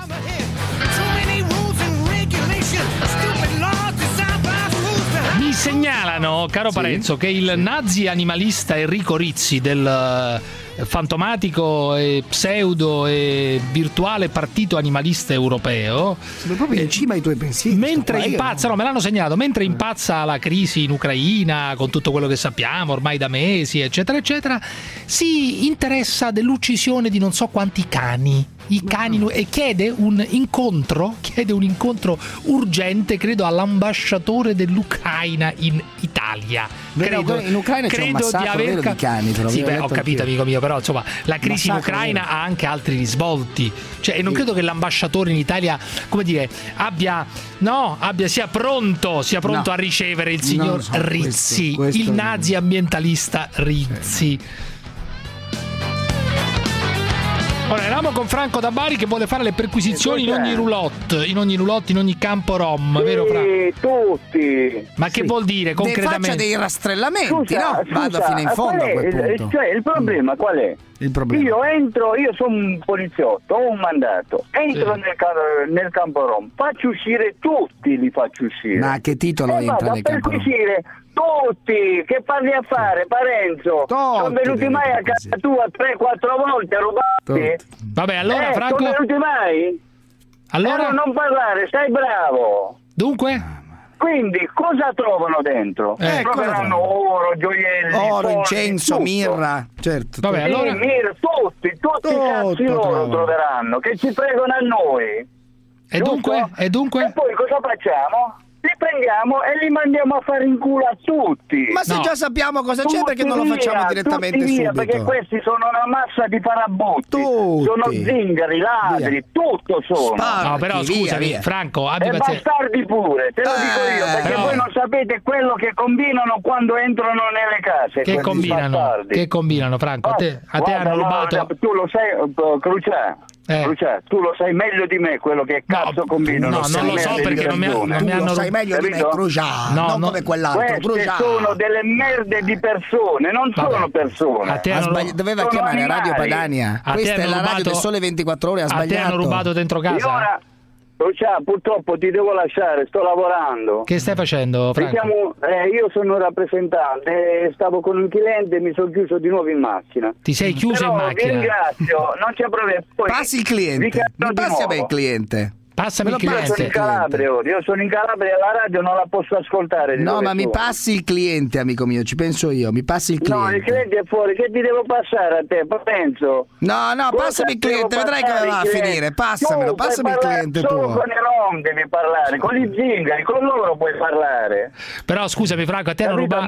Mi segnalano, caro Parenzo, che il nazi animalista Enrico Rizzi del fantomatico e pseudo e virtuale partito animalista europeo, sono proprio in cima ai tuoi pensieri. Mentre impazza, no, me l'hanno segnato, mentre impazza la crisi in Ucraina con tutto quello che sappiamo ormai da mesi, eccetera eccetera, si interessa dell'uccisione di non so quanti cani. I cani, e chiede un incontro urgente, credo, all'ambasciatore dell'Ucraina in Italia. In Ucraina c'è un massacro di cani, però. Sì, ho capito, amico mio, però insomma la crisi in Ucraina ha anche altri risvolti. Cioè, e non credo che l'ambasciatore in Italia, come dire, sia pronto a ricevere il signor Rizzi, il nazi ambientalista Rizzi. Ora, eravamo con Franco da Bari che vuole fare le perquisizioni in ogni roulotte, in ogni campo rom, vero Franco? Tutti. Ma che vuol dire concretamente? Faccia dei rastrellamenti, vado fino in fondo a quel punto. Cioè, il problema qual è? Io sono un poliziotto, ho un mandato, entro nel campo rom, faccio uscire tutti, li faccio uscire. Ma a che titolo entra nel campo rom? Tutti, che parli a fare, Parenzo? Sono venuti mai a casa tua 3-4 volte a rubarti? Vabbè, allora Franco, sono venuti mai? Allora non parlare, stai bravo. Dunque? Quindi cosa trovano dentro? Troveranno oro, gioielli, oro, soldi, incenso, tutto. mirra, certo. Vabbè, Sì, allora... mirra, tutti i cazzi loro troveranno, che ci fregano a noi. E dunque? E poi cosa facciamo? Li prendiamo e li mandiamo a fare in culo a tutti. Ma se già sappiamo cosa c'è, perché non lo facciamo direttamente via, subito? Perché questi sono una massa di farabutti, sono zingari, ladri, tutto sono. No, però scusami, Franco, abbi e pazienza. bastardi pure, te lo dico io, perché voi non sapete quello che combinano quando entrano nelle case. Che combinano? Bastardi. Che combinano, Franco? A te hanno rubato... Tu lo sai, Crucià. Tu lo sai meglio di me quello che cazzo combinano. No, non lo so perché non mi hanno lo sai meglio di me, Crucià, non come quell'altro. Queste sono delle merde di persone, non sono persone. Doveva chiamare Radio Padania. Questa è la radio del Sole 24 Ore, ha sbagliato. A te hanno rubato dentro casa? Ora, purtroppo ti devo lasciare, sto lavorando. Che stai facendo, Franco? Io sono un rappresentante, stavo con un cliente e mi sono chiuso di nuovo in macchina. Ti sei chiuso in macchina? Vi ringrazio, non c'è problema. Poi passi il cliente, mi passi a me il cliente. Passami il cliente. Io sono in Calabria, la radio non la posso ascoltare. No, ma mi passi il cliente, amico mio, ci penso io, mi passi il cliente. No, il cliente è fuori, che ti devo passare a te? Penso. No, passami il cliente, vedrai come va a finire. Passamelo, passami il cliente tuo. Solo con i rom devi parlare, con gli zingari, con loro puoi parlare. Però scusami Franco, a te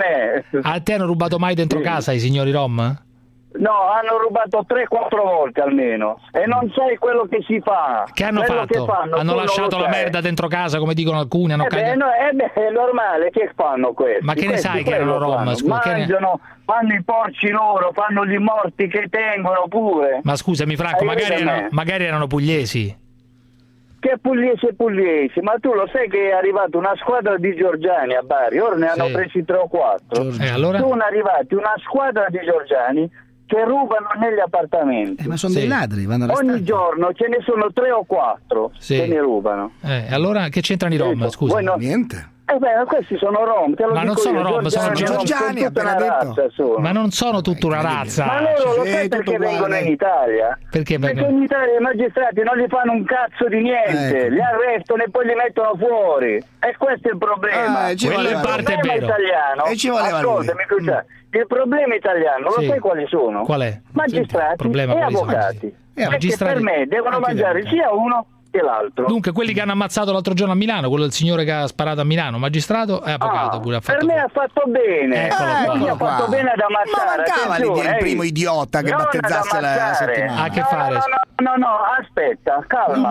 hanno rubato mai dentro casa i signori rom? No, hanno rubato 3-4 volte almeno e non sai quello che si fa. Che hanno fatto? Hanno lasciato la merda dentro casa, come dicono alcuni. È normale, che fanno questi? Ma che ne sai che erano rom? Mangiano, fanno i porci loro, fanno gli morti che tengono pure. Ma scusami Franco, magari erano pugliesi. Che pugliesi, ma tu lo sai che è arrivata una squadra di georgiani a Bari, ora ne hanno presi 3 o 4. Allora? Sono arrivati una squadra di georgiani che rubano negli appartamenti. Ma sono dei ladri, vanno arrestati. Ogni giorno ce ne sono 3 o 4 che ne rubano. Allora che c'entrano i rom? Scusa. Niente. Questi sono rom, te lo ma dico non sono io. rom, sono georgiani, appena detto. Ma non sono tutta una razza. Ma loro lo sai perché vengono in Italia? Perché in Italia i magistrati non gli fanno un cazzo di niente, li arrestano e poi li mettono fuori. E questo è il problema. Quello in parte è vero. Italiano, e ci voleva ascoltami, il problema italiano, lo sai quali sono? Qual è? Magistrati e avvocati. Perché per me devono mangiare sia uno che l'altro. Dunque quelli che hanno ammazzato l'altro giorno a Milano, quello del signore che ha sparato a Milano, magistrato e avvocato pure ha fatto. Per me ha fatto bene. Ha fatto bene ad ammazzare. Ma mancava lì il primo idiota che battezzasse la settimana. Ha che fare? No, aspetta,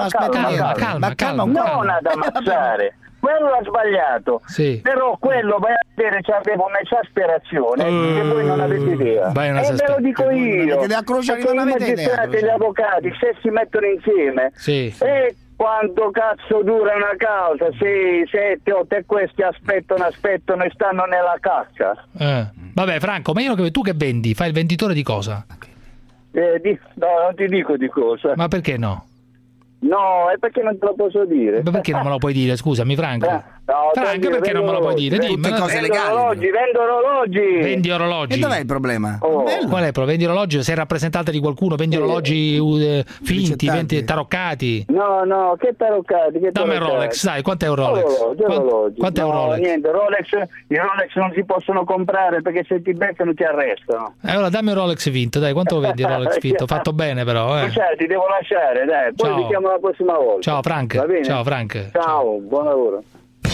calma. Non ad ammazzare. Quello ha sbagliato, però quello vai a vedere c'aveva un'esasperazione che voi non avete idea. E ve lo dico io, perché i magistrati e gli avvocati se si mettono insieme e quanto cazzo dura una causa? 6, 7, 8 e questi aspettano e stanno nella caccia. Vabbè Franco, ma io tu che vendi? Fai il venditore di cosa? No, non ti dico di cosa. Ma perché no? No, è perché non te lo posso dire. Ma perché non me lo puoi dire? Scusami, Franco. Franco, perché non me lo puoi dire? Dimmi. Cose legali. Vendo orologi. Vendi orologi. E dov'è il problema? Qual è il problema? Vendi orologi? Sei rappresentante di qualcuno? Vendi orologi finti, vendi taroccati? No, che taroccati? Dammi il Rolex, dai, quant'è un Rolex? Quant'è un Rolex? Niente, i Rolex non si possono comprare perché se ti beccano ti arrestano. Allora dammi un Rolex finto, dai, quanto lo vendi il Rolex finto? Fatto bene però, ti devo lasciare, dai, poi ti chiamo la prossima volta. Ciao Frank. Va bene? Ciao Frank. Ciao, buon lavoro.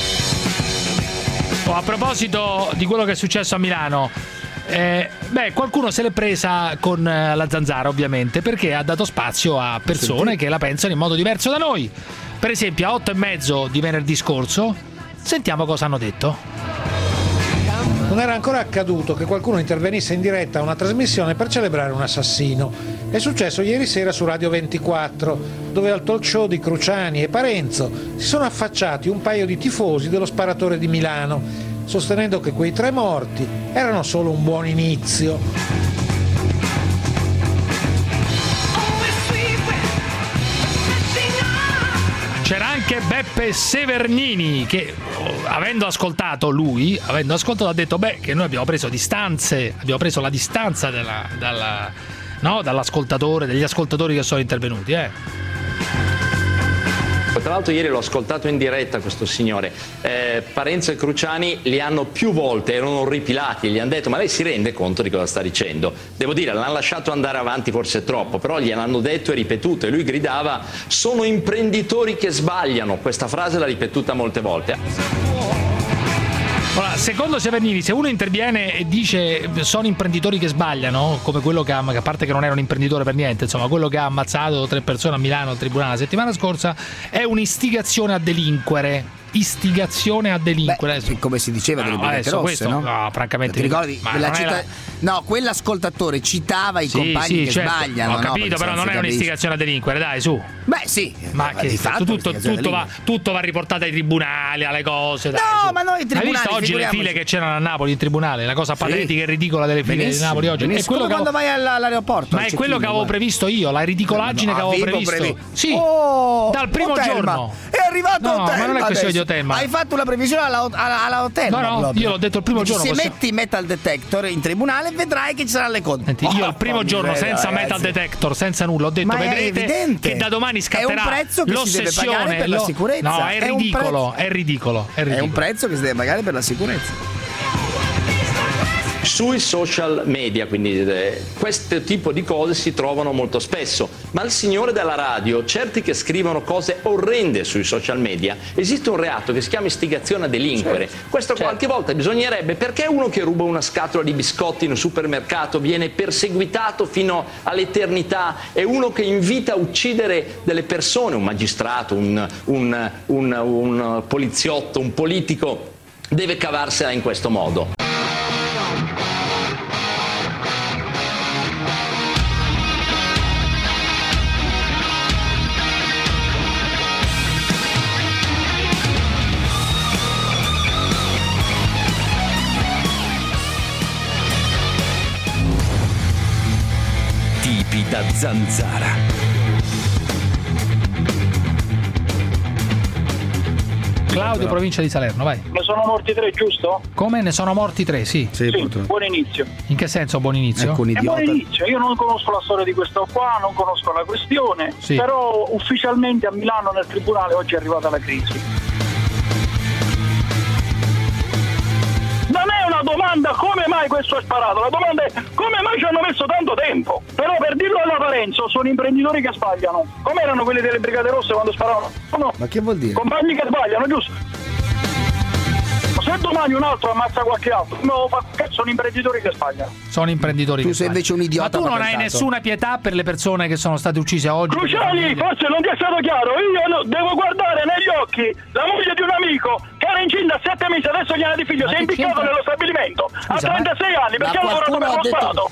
A proposito di quello che è successo a Milano, qualcuno se l'è presa con la zanzara ovviamente, perché ha dato spazio a persone che la pensano in modo diverso da noi. Per esempio a 8:30 di venerdì scorso sentiamo cosa hanno detto. Non era ancora accaduto che qualcuno intervenisse in diretta a una trasmissione per celebrare un assassino. È successo ieri sera su Radio 24, dove al talk show di Cruciani e Parenzo si sono affacciati un paio di tifosi dello sparatore di Milano, sostenendo che quei 3 morti erano solo un buon inizio. C'era anche Beppe Severnini che, avendo ascoltato ha detto che noi abbiamo preso la distanza dall'ascoltatore, degli ascoltatori che sono intervenuti. Tra l'altro ieri l'ho ascoltato in diretta questo signore, Parenzo e Cruciani li hanno più volte, erano orripilati, gli hanno detto: ma lei si rende conto di cosa sta dicendo? Devo dire, l'hanno lasciato andare avanti forse troppo, però gliel'hanno detto e ripetuto, e lui gridava: sono imprenditori che sbagliano. Questa frase l'ha ripetuta molte volte. Ora, secondo Severnini, se uno interviene e dice sono imprenditori che sbagliano, come quello che a parte che non era un imprenditore per niente, insomma, quello che ha ammazzato 3 persone a Milano al tribunale la settimana scorsa, è un'istigazione a delinquere. Istigazione a delinquere. Beh, come si diceva delle Brigate Rosse, questo, no? Francamente. Ti ricordi? No, quell'ascoltatore citava i compagni che certo, sbagliano. Ho capito, però non è un'istigazione a delinquere, dai, su. Beh, sì. Ma che tutto va riportato ai tribunali, alle cose. Dai, no, ma noi i tribunali. Hai visto oggi le file che c'erano a Napoli in tribunale? La cosa patetica e ridicola delle file di Napoli oggi. È quello quando vai all'aeroporto. Ma è quello che avevo previsto io, la ridicolaggine che avevo previsto. Sì, dal primo giorno. È arrivato Otelma. Ma non è questione di Otelma. Hai fatto una previsione alla Otelma. No, io l'ho detto il primo giorno. Se metti metal detector in tribunale vedrai che ci saranno le cose. Io il primo giorno senza metal detector, senza nulla, ho detto: vedrete che da domani scatterà l'ossessione per la sicurezza. No, è ridicolo. È un prezzo che si deve pagare per la sicurezza. Sui social media, quindi questo tipo di cose si trovano molto spesso, ma il signore della radio, certi che scrivono cose orrende sui social media, esiste un reato che si chiama istigazione a delinquere. Questo qualche volta bisognerebbe, perché uno che ruba una scatola di biscotti in un supermercato viene perseguitato fino all'eternità, e uno che invita a uccidere delle persone, un magistrato, un poliziotto, un politico, deve cavarsela in questo modo. Da zanzara. Claudio, provincia di Salerno, vai. Ne sono morti 3, giusto? Come? Ne sono morti 3, sì. Sì, buon inizio. In che senso buon inizio? Buon inizio. Io non conosco la storia di questo qua, non conosco la questione, però ufficialmente a Milano nel tribunale oggi è arrivata la crisi. Non è una domanda come mai questo è sparato, la domanda è come mai ci hanno messo tanto tempo. Però per dirlo alla Parenzo, sono imprenditori che sbagliano. Come erano quelli delle Brigate Rosse quando sparavano? No. Ma che vuol dire? Compagni che sbagliano, giusto? Se domani un altro ammazza qualche altro, no, sono imprenditori che sbagliano. Sono imprenditori tu sei invece un idiota. Ma tu non hai nessuna pietà per le persone che sono state uccise oggi? Cruciani, forse non ti è stato chiaro. Io devo guardare negli occhi la moglie di un amico che era incinta a 7 mesi, adesso gli ha di figlio, si è impiccato nello stabilimento. Scusa, a 36 anni, perché ha lavorato per lo Stato.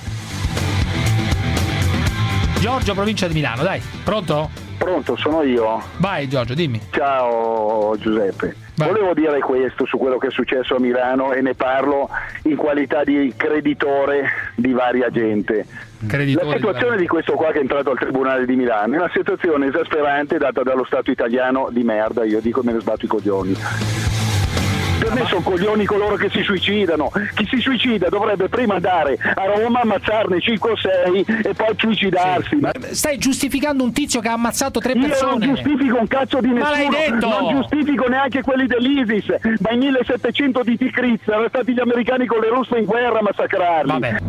Giorgio, provincia di Milano, dai, pronto? Pronto, sono io. Vai Giorgio, dimmi. Ciao Giuseppe. Vai. Volevo dire questo su quello che è successo a Milano, e ne parlo in qualità di creditore di varia gente. La situazione di questo qua che è entrato al Tribunale di Milano è una situazione esasperante data dallo Stato italiano di merda, io dico, me ne sbatto i coglioni. Per me sono coglioni coloro che si suicidano. Chi si suicida dovrebbe prima andare a Roma, ammazzarne 5 o 6 e poi suicidarsi. Ma stai giustificando un tizio che ha ammazzato 3 persone? Io non giustifico un cazzo di nessuno. Ma l'hai detto! Non giustifico neanche quelli dell'ISIS. Ma i 1700 di Tikrit erano stati gli americani con le russe in guerra a massacrarli. Vabbè.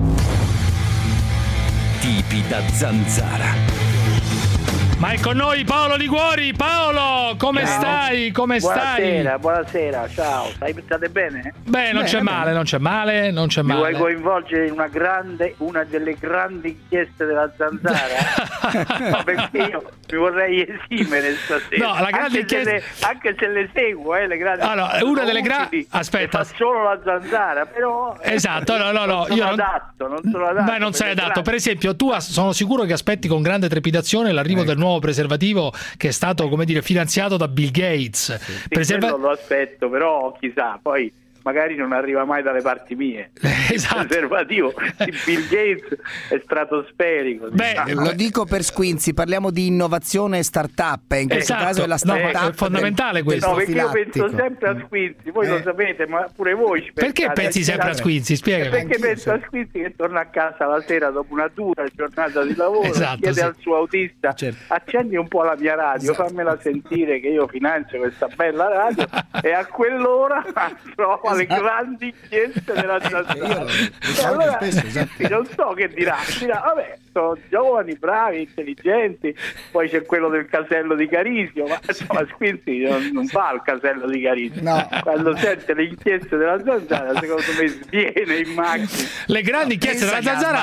Tipi da zanzara. Ma è con noi Paolo Liguori. Paolo, come stai? Come stai? Buonasera, ciao. State bene? Beh, non c'è male. Mi vuoi coinvolgere in una delle grandi inchieste della zanzara? Perché io mi vorrei esimere stasera. No, la grande inchiesta, anche se le seguo, le grandi. Allora, una delle grandi. Aspetta. Fa solo la zanzara, però. Esatto, no. Non sono adatto. Beh, non sei adatto. Per esempio, tu sono sicuro che aspetti con grande trepidazione l'arrivo del nuovo preservativo che è stato, come dire, finanziato da Bill Gates. Quello lo aspetto, però chissà, poi magari non arriva mai dalle parti mie. Esatto. Il preservativo di Bill Gates è stratosferico. Lo dico per Squinzi, parliamo di innovazione e start-up, in questo caso è la start-up. È fondamentale questo. No, perché io penso sempre a Squinzi, voi lo sapete, ma pure voi ci pensate. Perché pensi sempre a Squinzi? Spiegami. Perché penso a Squinzi che torna a casa la sera dopo una dura giornata di lavoro, chiede al suo autista, accendi un po' la mia radio, fammela sentire che io finanzio questa bella radio, e a quell'ora trova le grandi inchieste della Zanzara. Allora, non so che dirà, vabbè, sono giovani, bravi, intelligenti, poi c'è quello del casello di Carisio, ma insomma Squinzi non fa il casello di Carisio, quando sente le inchieste della Zanzara secondo me sviene in macchina. Le grandi inchieste della Zanzara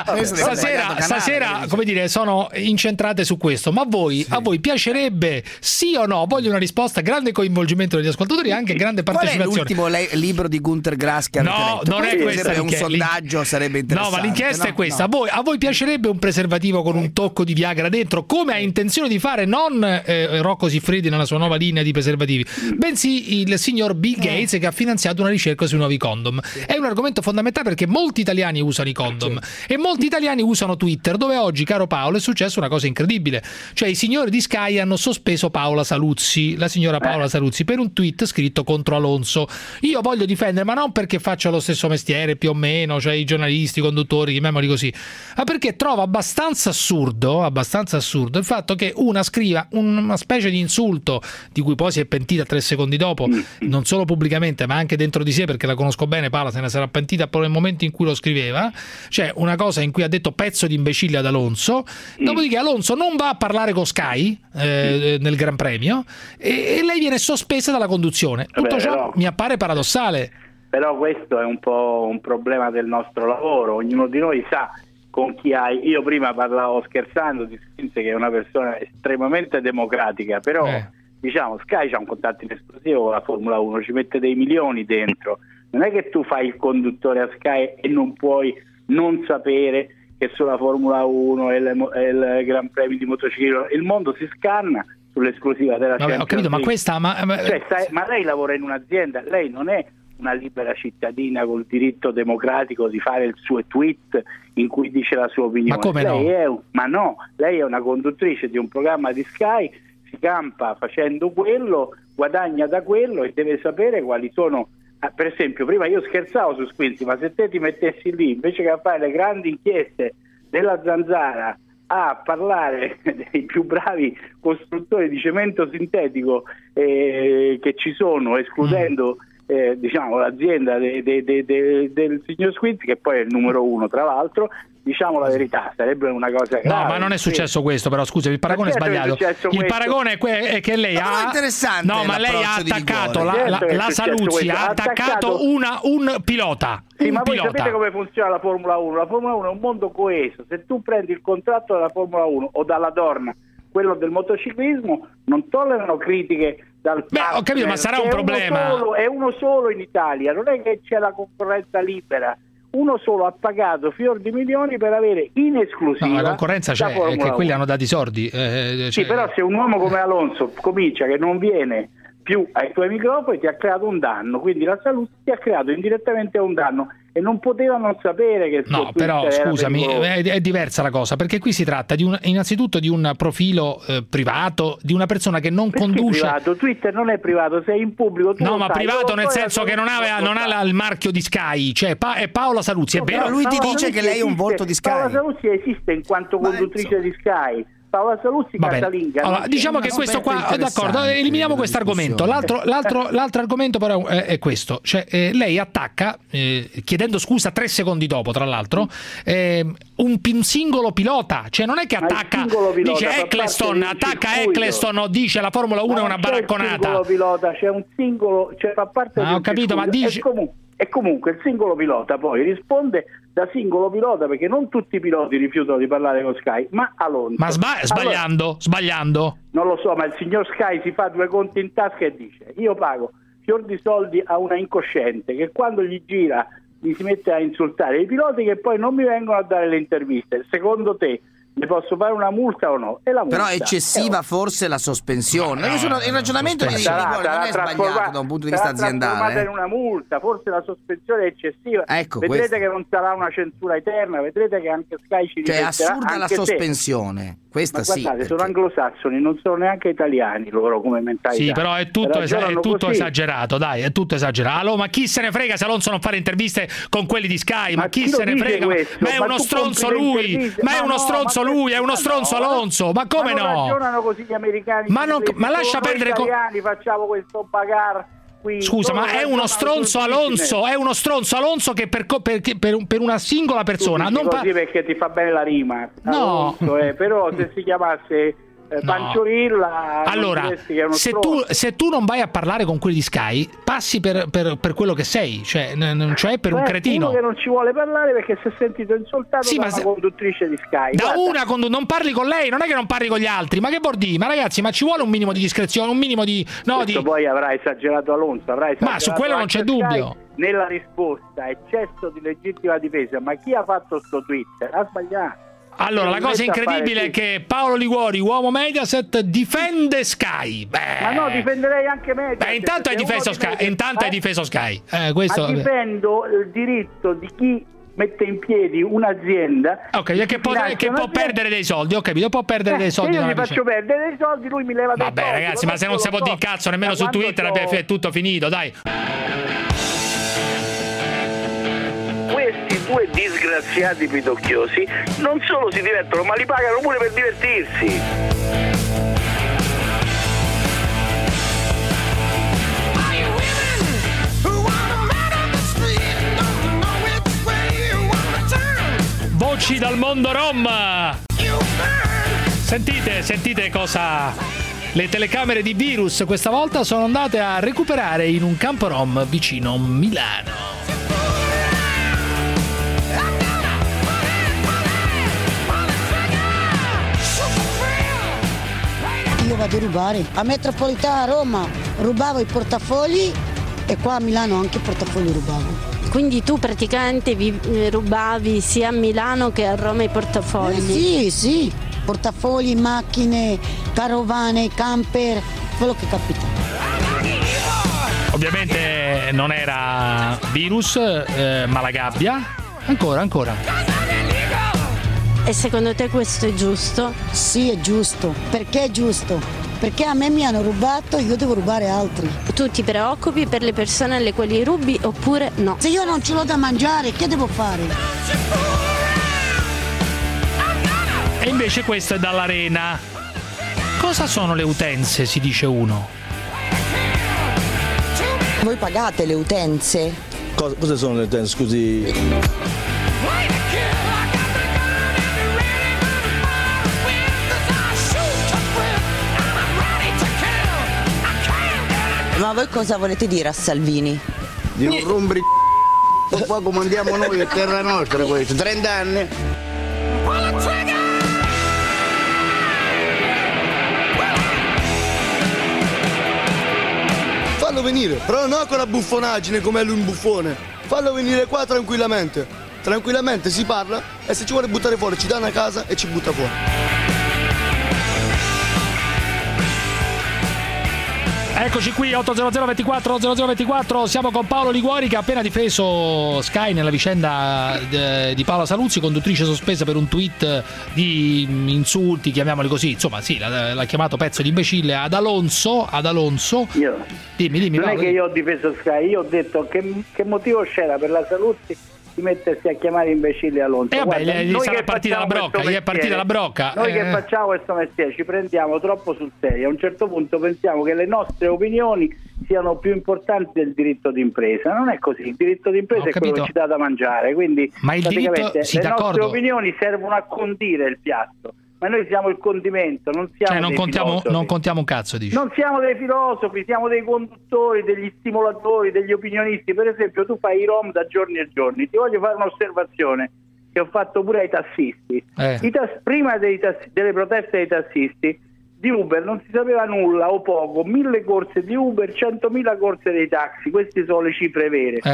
stasera come dire, sono incentrate su questo, ma a voi piacerebbe, sì o no? Voglio una risposta, grande coinvolgimento degli ascoltatori, anche grande partecipazione. Qual è l'ultimo libro di Gunther Grass che avete letto? Non è questa un sondaggio, sarebbe interessante. No, ma l'inchiesta è questa. A voi piacerebbe un preservativo con un tocco di Viagra dentro, come ha intenzione di fare non Rocco Siffredi nella sua nuova linea di preservativi, bensì il signor Bill Gates, che ha finanziato una ricerca sui nuovi condom. È un argomento fondamentale perché molti italiani usano i condom e molti italiani usano Twitter, dove oggi, caro Paolo, è successa una cosa incredibile. Cioè i signori di Sky hanno sospeso Paola Saluzzi, la signora Paola Saluzzi, per un tweet scritto contro Alonso. Io voglio difendere, ma non perché faccia lo stesso mestiere più o meno, cioè i giornalisti, i conduttori, chiamiamoli così, ma perché trovo abbastanza assurdo il fatto che una scriva una specie di insulto di cui poi si è pentita 3 secondi dopo, non solo pubblicamente ma anche dentro di sé, perché la conosco bene, Paola se ne sarà pentita proprio nel momento in cui lo scriveva, cioè una cosa in cui ha detto pezzo di imbecille ad Alonso, dopodiché Alonso non va a parlare con Sky nel Gran Premio e lei viene sospesa dalla conduzione. Tutto ciò mi appare paradossale. Però questo è un po' un problema del nostro lavoro, ognuno di noi sa con chi hai. Io prima parlavo scherzando di Squinzi, che è una persona estremamente democratica, però diciamo Sky c'ha un contatto in esclusivo con la Formula 1, ci mette dei milioni dentro, non è che tu fai il conduttore a Sky e non puoi non sapere che sulla Formula 1 e il Gran Premio di motociclismo il mondo si scanna sull'esclusiva della Champions League. Ho capito, ma questa ma lei lavora in un'azienda, lei non è una libera cittadina col diritto democratico di fare il suo tweet in cui dice la sua opinione. Ma come lei è una conduttrice di un programma di Sky, si campa facendo quello, guadagna da quello e deve sapere quali sono. Per esempio, prima io scherzavo su Squinzi, ma se te ti mettessi lì invece che a fare le grandi inchieste della Zanzara a parlare dei più bravi costruttori di cemento sintetico che ci sono, escludendo diciamo l'azienda del signor Squinzi, che poi è il numero 1 tra l'altro, diciamo la verità, sarebbe una cosa grave. No, ma non è successo questo, però scusami, il paragone è sbagliato. Il paragone è che lei ha interessante. No, ma lei ha attaccato la Saluzzi, ha attaccato un pilota. Sì, ma voi sapete come funziona la Formula 1? La Formula 1 è un mondo coeso. Se tu prendi il contratto della Formula 1 o dalla Dorna, quello del motociclismo, non tollerano critiche dal ho capito, ma sarà un problema. È uno solo in Italia, non è che c'è la concorrenza libera. Uno solo ha pagato fior di milioni per avere in esclusiva. No, la concorrenza c'è, è che quelli hanno dato i sordi. Sì, però se un uomo come Alonso comincia che non viene più ai tuoi microfoni, ti ha creato un danno, quindi la salute ti ha creato indirettamente un danno e non poteva non sapere che no, però scusami, è diversa la cosa, perché qui si tratta di innanzitutto di un profilo privato di una persona che non conduce. Privato? Twitter non è privato, sei in pubblico. No, ma privato nel senso che non ha il marchio di Sky, cioè è Paola Saluzzi, è vero. Però lui ti dice che lei è un volto di Sky. Paola Saluzzi esiste in quanto conduttrice di Sky. Paola Saluzzi casalinga. Allora, diciamo che questo qua, d'accordo, eliminiamo questo argomento. L'altro argomento però è questo, cioè lei attacca, chiedendo scusa 3 secondi dopo, tra l'altro, un singolo pilota, cioè non è che attacca, dice Eccleston, attacca Eccleston o dice la Formula 1 è una baracconata. Un singolo pilota, c'è un singolo, cioè fa parte ho capito, ma dice e comunque il singolo pilota poi risponde da singolo pilota, perché non tutti i piloti rifiutano di parlare con Sky, ma Alonso. Ma sbagliando? Non lo so, ma il signor Sky si fa 2 conti in tasca e dice: io pago fior di soldi a una incosciente che quando gli gira mi si mette a insultare i piloti che poi non mi vengono a dare le interviste. Secondo te ne posso fare una multa o no? E la multa però è eccessiva forse la sospensione. Il ragionamento di non è sbagliato da un punto di vista aziendale. In una multa, forse la sospensione è eccessiva. Ecco, vedrete che non sarà una censura eterna, vedrete che anche Sky ci rifletterà. Cioè è assurda la sospensione. Questa ma guardate, sono anglosassoni, non sono neanche italiani loro come mentalità. Sì, però è tutto esagerato, dai, è tutto esagerato. Allora, ma chi se ne frega se Alonso non fare interviste con quelli di Sky? Ma chi se ne frega? Ma è uno stronzo lui, ma è uno stronzo lui, è uno stronzo Alonso, ma come no? Ragionano così gli americani. Ma lascia perdere noi italiani facciamo questo bagarre. Scusa, ma è uno stronzo Alonso che per una singola persona non così perché ti fa bene la rima. No, Alonso, però se si chiamasse Panciorilla, allora se tu non vai a parlare con quelli di Sky, passi per quello che sei, cioè per un cretino. Uno che non ci vuole parlare perché si è sentito insultato da una conduttrice di Sky. Non parli con lei, non è che non parli con gli altri, ma che vuol dire? Ma ragazzi, ma ci vuole un minimo di discrezione, un minimo di poi avrà esagerato Alonso, ma su quello non c'è dubbio. Nella risposta eccesso di legittima difesa, ma chi ha fatto sto tweet ha sbagliato. Allora, la cosa incredibile è che Paolo Liguori, uomo Mediaset, difende Sky. Ma no, difenderei anche Mediaset. Intanto hai difeso Sky. Ma difendo il diritto di chi mette in piedi un'azienda che può perdere dei soldi. Ho capito, può perdere dei soldi. Se io gli faccio perdere dei soldi, lui mi leva dei soldi. Vabbè, ragazzi, ma se non si può dire cazzo nemmeno su Twitter, è tutto finito, dai. Questi due disgraziati pidocchiosi non solo si divertono, ma li pagano pure per divertirsi. Voci dal mondo rom. Sentite cosa le telecamere di Virus questa volta sono andate a recuperare in un campo rom vicino Milano. Io vado a rubare a Metropolitana a Roma, rubavo i portafogli e qua a Milano anche i portafogli rubavo. Quindi tu praticamente rubavi sia a Milano che a Roma i portafogli? Sì, portafogli, macchine, carovane, camper, quello che capita. Ovviamente non era Virus, ma la gabbia. Ancora. E secondo te questo è giusto? Sì, è giusto. Perché è giusto? Perché a me mi hanno rubato, io devo rubare altri. Tu ti preoccupi per le persone alle quali rubi oppure no? Se io non ce l'ho da mangiare, che devo fare? E invece questo è dall'Arena. Cosa sono le utenze, si dice uno? Voi pagate le utenze? Cosa sono le utenze, scusi? Ma voi cosa volete dire a Salvini? Di un rompere qua comandiamo noi, è terra nostra questo, 30 anni. Fallo venire, però non con la buffonaggine come lui un buffone. Fallo venire qua tranquillamente. Tranquillamente si parla e se ci vuole buttare fuori ci dà una casa e ci butta fuori. Eccoci qui, 80024 siamo con Paolo Liguori che ha appena difeso Sky nella vicenda di Paola Saluzzi, conduttrice sospesa per un tweet di insulti, chiamiamoli così, insomma sì, l'ha chiamato pezzo di imbecille ad Alonso. Dimmi non Paolo. È che io ho difeso Sky, io ho detto che motivo c'era per la Saluzzi di mettersi a chiamare imbecille Alonso. Vabbè, gli sarà partita la brocca, Noi che facciamo questo mestiere ci prendiamo troppo sul serio, a un certo punto pensiamo che le nostre opinioni siano più importanti del diritto d'impresa. Non è così, il diritto d'impresa è quello che ci dà da mangiare, quindi praticamente le nostre opinioni servono a condire il piatto. Ma noi siamo il condimento, non siamo non contiamo un cazzo, dici. Non siamo dei filosofi, siamo dei conduttori, degli stimolatori, degli opinionisti. Per esempio tu fai i rom da giorni e giorni. Ti voglio fare un'osservazione che ho fatto pure ai tassisti. Prima delle proteste dei tassisti di Uber non si sapeva nulla o poco, 1000 corse di Uber, 100.000 corse dei taxi, queste sono le cifre vere.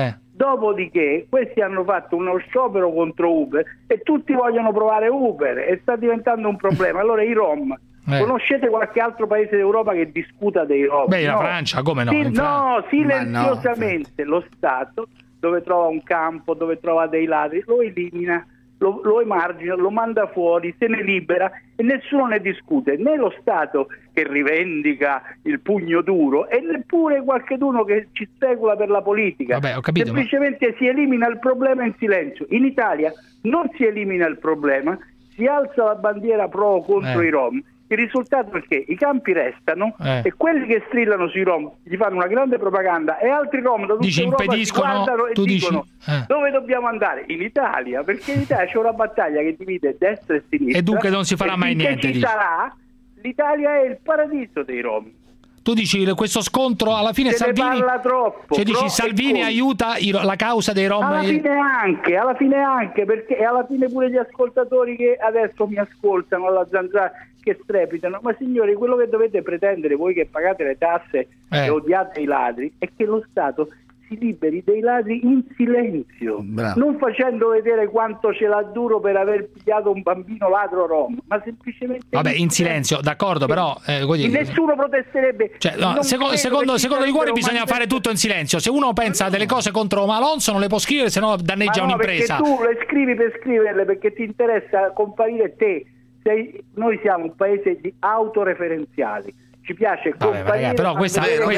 Dopodiché questi hanno fatto uno sciopero contro Uber e tutti vogliono provare Uber e sta diventando un problema. Allora i Rom, conoscete qualche altro paese d'Europa che discuta dei Rom? Beh, la Francia, come no? No, silenziosamente lo Stato, dove trova un campo, dove trova dei ladri, lo elimina, lo emargina, lo manda fuori, se ne libera e nessuno ne discute, né lo Stato che rivendica il pugno duro e neppure qualcheduno che ci specula per la politica. Vabbè, ho capito, semplicemente si elimina il problema in silenzio. In Italia non si elimina il problema, si alza la bandiera pro o contro i Rom. Il risultato è che i campi restano e quelli che strillano sui Rom gli fanno una grande propaganda e altri Rom da tutta Europa si guardano e dicono dove dobbiamo andare? In Italia, perché in Italia c'è una battaglia che divide destra e sinistra e dunque non si farà mai niente. L'Italia è il paradiso dei Rom. Tu dici questo scontro alla fine Salvini ne parla troppo, cioè dici Salvini aiuta la causa dei Rom? Alla fine anche perché alla fine pure gli ascoltatori che adesso mi ascoltano alla Zanzara che strepitano, ma signori, quello che dovete pretendere voi che pagate le tasse e odiate i ladri è che lo Stato si liberi dei ladri in silenzio, non facendo vedere quanto ce l'ha duro per aver pigliato un bambino ladro rom, ma semplicemente in silenzio, d'accordo, però nessuno protesterebbe. Cioè, no, secondo i cuori bisogna fare tutto in silenzio. Se uno pensa delle cose contro Alonso non le può scrivere, se no danneggia un'impresa. Perché tu le scrivi per scriverle, perché ti interessa comparire te. Noi siamo un paese di autoreferenziali, ci piace comparire, però questa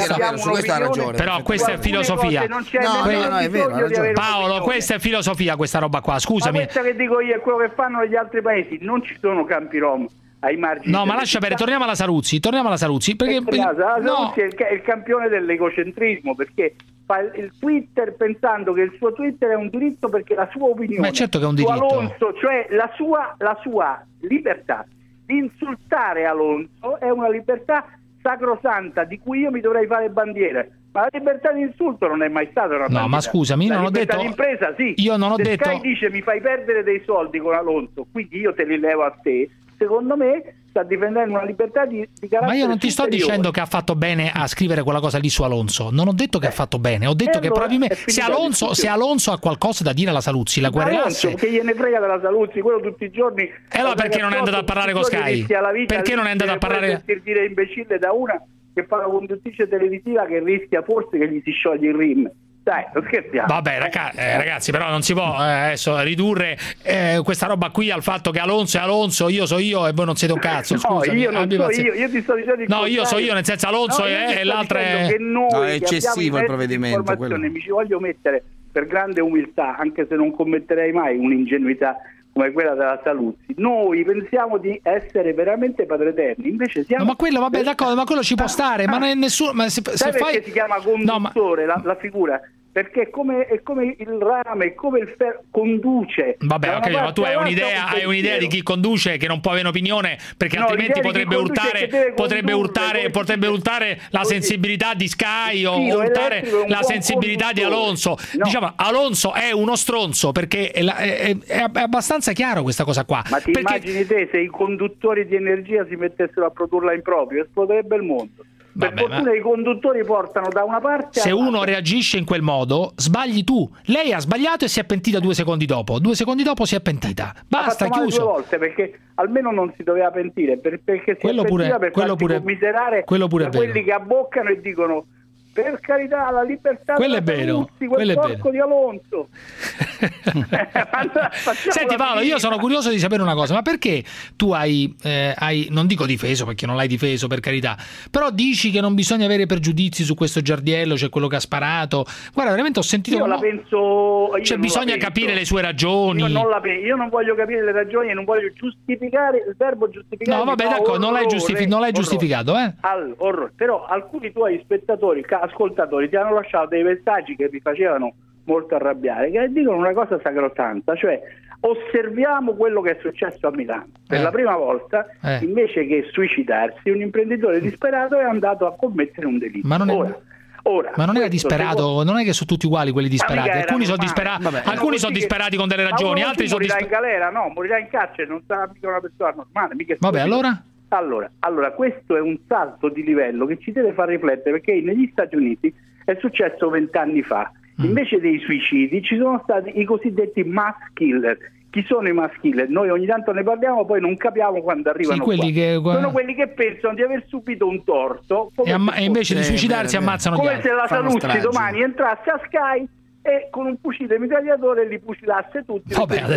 ha ragione. Però questa è filosofia. No, è vero, Paolo, questa è filosofia, questa roba qua, scusami. Ma questa che dico io è quello che fanno negli altri paesi, non ci sono campi rom ai margini. No, ma lascia bene, torniamo alla Saruzzi, perché Saruzzi è il campione dell'egocentrismo, perché fa il Twitter pensando che il suo Twitter è un diritto perché la sua opinione, ma certo che è un diritto. Alonso, cioè la sua libertà di insultare Alonso è una libertà sacrosanta di cui io mi dovrei fare bandiera. Ma la libertà di insulto non è mai stata una bandiera. No, ma scusami, io non ho detto l'impresa sì. Io non ho detto Sky dice mi fai perdere dei soldi con Alonso, quindi io te li levo a te. Secondo me sta difendendo una libertà di carattere. Ma io non ti sto superiore. dicendo che ha fatto bene a scrivere quella cosa lì su Alonso. Non ho detto che ha fatto bene, ho detto che allora probabilmente se Alonso ha qualcosa da dire alla Saluzzi, la querelasse. Che gliene frega della Saluzzi, quello tutti i giorni. E allora perché non è andato a parlare con Sky? Perché non è andato a parlare? Per dire imbecille da una che fa la conduttrice televisiva che rischia forse che gli si scioglie il rim. Dai, non scherziamo. Vabbè, ragazzi, però non si può adesso ridurre questa roba qui al fatto che Alonso è Alonso, io so io e voi non siete un cazzo. Scusami. Io non so io ti sto dicendo no, io so io, nel senso Alonso e l'altra è. Che noi è eccessivo il provvedimento. Mi ci voglio mettere per grande umiltà, anche se non commetterei mai un'ingenuità come quella della Saluzzi. Noi pensiamo di essere veramente padre eterni, invece siamo. No, ma quello, vabbè, d'accordo, ma quello ci può stare, ma non è nessuno. Ma se perché si chiama conduttore la figura? Perché è come il rame, è come il ferro, conduce. Vabbè, ok, ma tu hai un'idea di chi conduce che non può avere un'opinione, perché altrimenti potrebbe urtare la sensibilità di Sky o urtare la sensibilità di Alonso. No. Diciamo, Alonso è uno stronzo perché è abbastanza chiaro questa cosa qua. Ma ti immagini te se i conduttori di energia si mettessero a produrla in proprio, esploderebbe il mondo. Per fortuna i conduttori portano da una parte. Se uno reagisce in quel modo, sbagli tu. Lei ha sbagliato e si è pentita 2 secondi dopo. 2 secondi dopo si è pentita. Basta, chiuso. 2 volte perché almeno non si doveva pentire. Perché si è pentita per farsi commiserare quelli che abboccano e dicono per carità la libertà. Quello è vero. Quel porco di Alonso. Senti Paolo, io sono curioso di sapere una cosa, ma perché tu hai non dico difeso perché non l'hai difeso, per carità, però dici che non bisogna avere pregiudizi su questo Giardiello, cioè quello che ha sparato. Guarda, veramente ho sentito io la penso, cioè bisogna capire le sue ragioni. Io non voglio capire le ragioni e non voglio giustificare il verbo giustificare. No, vabbè, d'accordo, non l'hai giustificato, però alcuni tuoi spettatori, ascoltatori ti hanno lasciato dei messaggi che vi facevano molto arrabbiare, che dicono una cosa sacrosanta, cioè osserviamo quello che è successo a Milano. Per la prima volta, invece che suicidarsi, un imprenditore disperato è andato a commettere un delitto. Ma non era disperato, non è che sono tutti uguali quelli disperati. Alcuni sono disperati con delle ragioni, altri sono disperati. Morirà in galera, morirà in carcere, non sarà mica una persona normale. Vabbè, allora questo è un salto di livello che ci deve far riflettere, perché negli Stati Uniti è successo 20 anni fa Invece dei suicidi ci sono stati i cosiddetti mass killer. Chi sono i mass killer? Noi ogni tanto ne parliamo, poi non capiamo quando arrivano sono quelli che pensano di aver subito un torto e invece di suicidarsi ammazzano come se la Saluzzi domani entrasse a Sky e con un fucile mitragliatore li fucilasse tutti.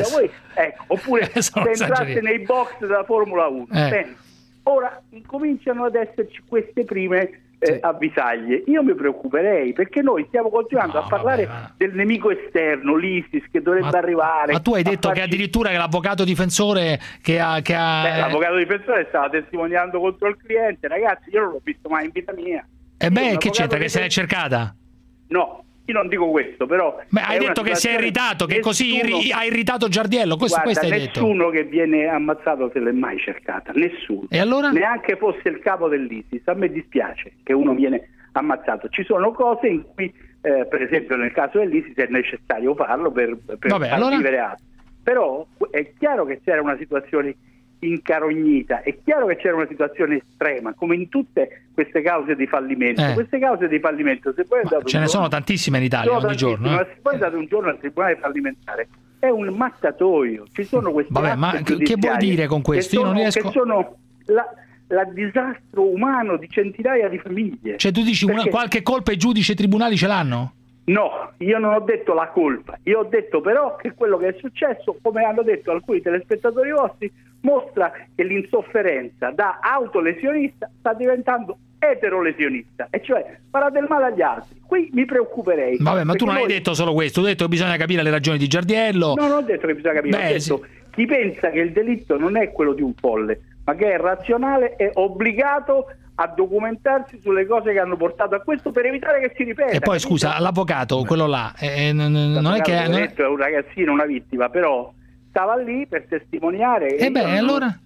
Oppure se entrasse nei box della Formula 1. Ora incominciano ad esserci queste prime avvisaglie. Io mi preoccuperei, perché noi stiamo continuando a parlare del nemico esterno, l'ISIS, che dovrebbe arrivare. Ma tu hai detto che addirittura che l'avvocato difensore l'avvocato difensore stava testimoniando contro il cliente. Ragazzi, io non l'ho visto mai in vita mia. Che c'entra? Che se l'è cercata? No, io non dico questo, però. Ma hai detto che si è irritato, che così ha irritato Giardiello. Questo hai detto. Nessuno che viene ammazzato se l'è mai cercata, nessuno. E allora? Neanche fosse il capo dell'ISIS. A me dispiace che uno viene ammazzato. Ci sono cose in cui, per esempio nel caso dell'ISIS, è necessario farlo per far vivere altro. Però è chiaro che c'era una situazione incarognita, è chiaro che c'era una situazione estrema, come in tutte queste cause di fallimento. Queste cause di fallimento, se poi ce ne sono tantissime in Italia ogni giorno. Ma se poi andate un giorno al tribunale fallimentare, è un mattatoio. Ci sono questi ma che vuol dire con questo? Io non riesco. Che sono la disastro umano di centinaia di famiglie. Cioè tu dici qualche colpa i giudici e i tribunali ce l'hanno? No, io non ho detto la colpa, io ho detto però che quello che è successo, come hanno detto alcuni telespettatori vostri, mostra che l'insofferenza da autolesionista sta diventando eterolesionista, e cioè farà del male agli altri. Qui mi preoccuperei. Vabbè, ma tu non hai detto solo questo, tu hai detto che bisogna capire le ragioni di Giardiello. No, non ho detto che bisogna capire, ho detto chi pensa che il delitto non è quello di un folle, ma che è razionale, è obbligato a documentarsi sulle cose che hanno portato a questo per evitare che si ripeta. E poi scusa, l'avvocato, quello là, non è che è un ragazzino, una vittima, però stava lì per testimoniare. Allora?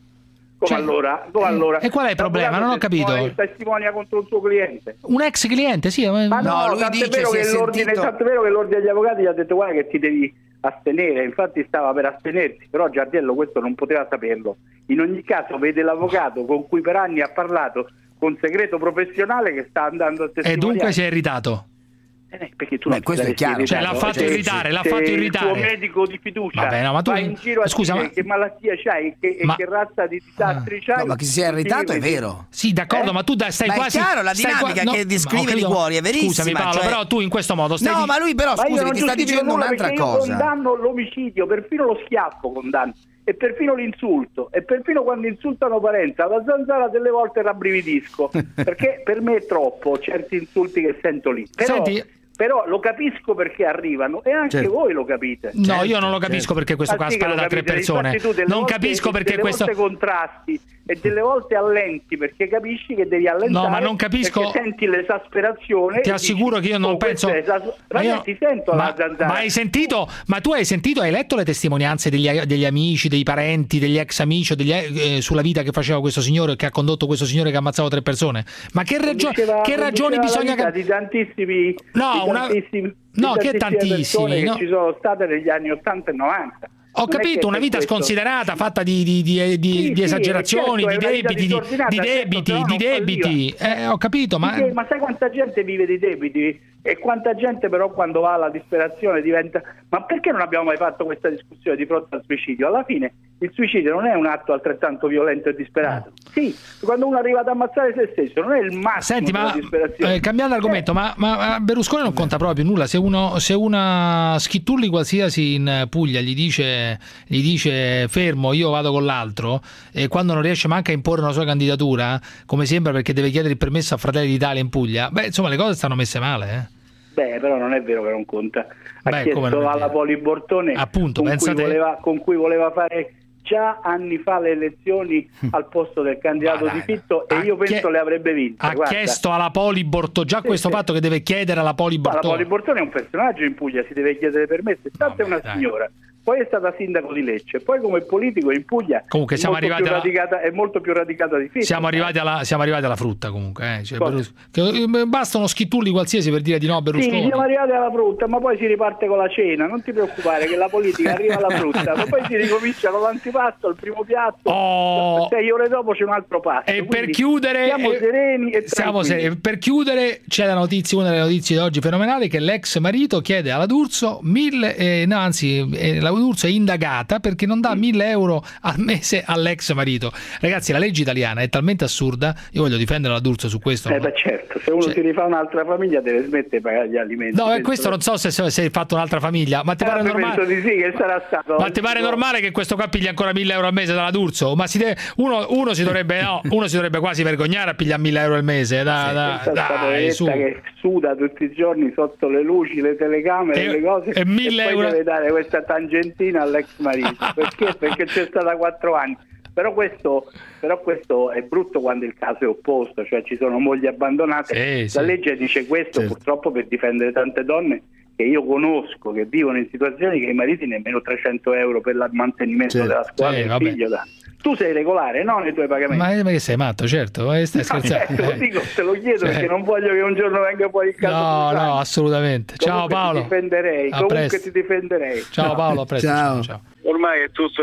Allora? E qual è il problema? Non ho capito. Testimonia contro un suo cliente. Un ex cliente, sì. Ma no, tant'è vero che l'ordine degli avvocati gli ha detto guarda che ti devi astenere, infatti stava per astenersi, però Giardiello questo non poteva saperlo. In ogni caso vede l'avvocato con cui per anni ha parlato con segreto professionale che sta andando a testimoniare. E dunque si è irritato. Perché tu non questo è chiaro, cioè l'ha fatto irritare, l'ha fatto irritare. Il tuo medico di fiducia. Vabbè, no, ma tu vai in giro a dire che malattia c'hai e che razza di disastri c'hai. No, ma che si è irritato è vero. Sì, d'accordo, ma tu stai quasi. È chiaro, la dinamica che descrive Liguori è verissima. Scusami Paolo, però tu in questo modo stai. No, ma lui però scusa, ti sta dicendo un'altra cosa. Io condanno l'omicidio, perfino lo schiaffo condanno. E perfino l'insulto, e perfino quando insultano Parenza, la Zanzara delle volte rabbrividisco, perché per me è troppo certi insulti che sento lì. Però lo capisco perché arrivano, e anche voi lo capite. No, io non lo capisco perché questo qua spara da 3 persone. Non capisco perché questo. Delle volte contrasti e delle volte allenti, perché capisci che devi allentare. No, ma non capisco. Perché senti l'esasperazione. Ti assicuro che io non penso. Ti sento la Zanzara. Ma hai sentito? Ma tu hai letto le testimonianze degli amici, dei parenti, degli ex amici, sulla vita che faceva questo signore, che ha condotto questo signore che ammazzava 3 persone? Ma che ragioni bisogna capire? Di tantissimi. Che tantissimi che ci sono state negli anni 80 e 90. Ho capito, una vita sconsiderata, fatta di esagerazioni, certo, di debiti. Ho capito, ma sai quanta gente vive di debiti? E quanta gente però quando va alla disperazione diventa. Ma perché non abbiamo mai fatto questa discussione di fronte al suicidio? Alla fine il suicidio non è un atto altrettanto violento e disperato. Sì, quando uno arriva ad ammazzare se stesso non è il massimo. Senti, della disperazione. Cambiando argomento, ma Berlusconi non conta proprio nulla. Se una Schitturli qualsiasi in Puglia gli dice fermo, io vado con l'altro, e quando non riesce manco a imporre una sua candidatura, come sembra, perché deve chiedere il permesso a Fratelli d'Italia in Puglia, insomma le cose stanno messe male, però non è vero che non conta. Ha chiesto alla Poli Bortone, appunto, con cui voleva fare già anni fa le elezioni al posto del candidato di Fitto, e io penso le avrebbe vinte. Chiesto alla Poli Bortone, già questo fatto che deve chiedere alla Poli Bortone. La Poli Bortone è un personaggio in Puglia, si deve chiedere permesso, tanto è una signora. poi è stata sindaco di Lecce, poi come politico in Puglia comunque è molto più radicata di Fitto. Siamo arrivati alla frutta comunque. Basta uno schittulli qualsiasi per dire di no a Berlusconi. Sì, siamo arrivati alla frutta, ma poi si riparte con la cena, non ti preoccupare che la politica arriva alla frutta, ma poi si ricomincia con l'antipasto, il primo piatto, 6 ore dopo c'è un altro pasto. E per chiudere, siamo sereni e per chiudere c'è la notizia, una delle notizie di oggi fenomenali, che l'ex marito chiede alla D'Urso la D'Urso è indagata perché non dà 1.000 euro al mese all'ex marito. Ragazzi, la legge italiana è talmente assurda, io voglio difendere la D'Urso su questo. Certo, se uno si rifà un'altra famiglia deve smettere di pagare gli alimenti. No, questo non so se hai fatto un'altra famiglia, ma ti pare normale? Penso di sì, che sarà stato. Ma ti pare normale che questo qua pigli ancora 1.000 euro al mese dalla D'Urso? Ma uno si dovrebbe quasi vergognare a pigliare 1.000 euro al mese. Dai, su. Che suda tutti i giorni sotto le luci, le telecamere, le cose, e 1.000 poi euro deve dare questa tangentina all'ex marito. Perché c'è stata 4 anni. Però questo è brutto quando il caso è opposto, cioè ci sono mogli abbandonate. La legge dice questo, purtroppo, per difendere tante donne che io conosco, che vivono in situazioni che i mariti nemmeno 300 euro per il mantenimento della scuola del figlio danno. Tu sei regolare, no, nei tuoi pagamenti? Ma che sei matto, certo, stai scherzando. Te lo chiedo perché non voglio che un giorno venga fuori il caso. No, assolutamente. Ciao Paolo. Ti difenderei. Ciao Paolo, a presto. Ciao. Ormai è tutto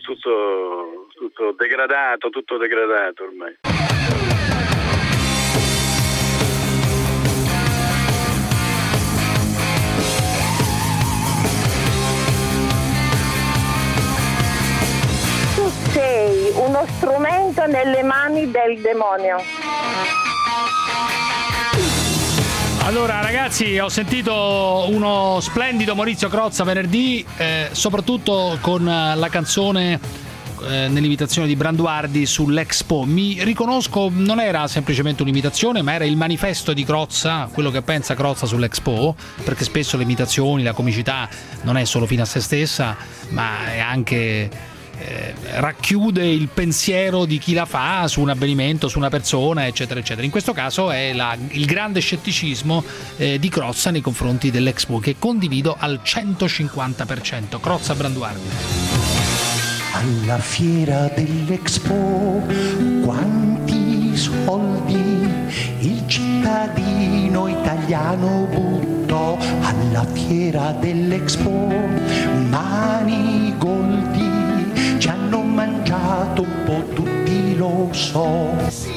degradato, ormai. Sei uno strumento nelle mani del demonio. Allora ragazzi, ho sentito uno splendido Maurizio Crozza venerdì, soprattutto con la canzone nell'imitazione di Branduardi sull'Expo. Mi riconosco, non era semplicemente un'imitazione, ma era il manifesto di Crozza, quello che pensa Crozza sull'Expo, perché spesso le imitazioni, la comicità non è solo fine a se stessa, ma è anche racchiude il pensiero di chi la fa su un avvenimento, su una persona, eccetera eccetera. In questo caso è il grande scetticismo di Crozza nei confronti dell'Expo, che condivido al 150%. Crozza, Branduardi. Alla fiera dell'Expo quanti soldi il cittadino italiano buttò. Alla fiera dell'Expo Manigoldi ci hanno mangiato un po' tutti, lo so.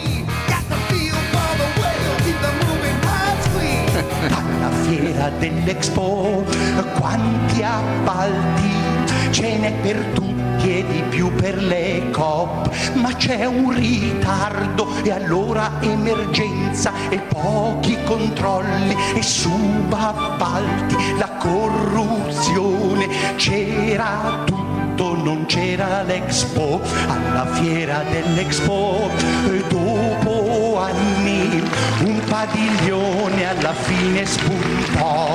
Alla fiera dell'Expo quanti appalti, ce n'è per tutti e di più per le Coop, ma c'è un ritardo e allora emergenza e pochi controlli e subappalti, la corruzione, c'era tutto, non c'era l'Expo. Alla fiera dell'Expo dopo anni un padiglione alla fine spuntò.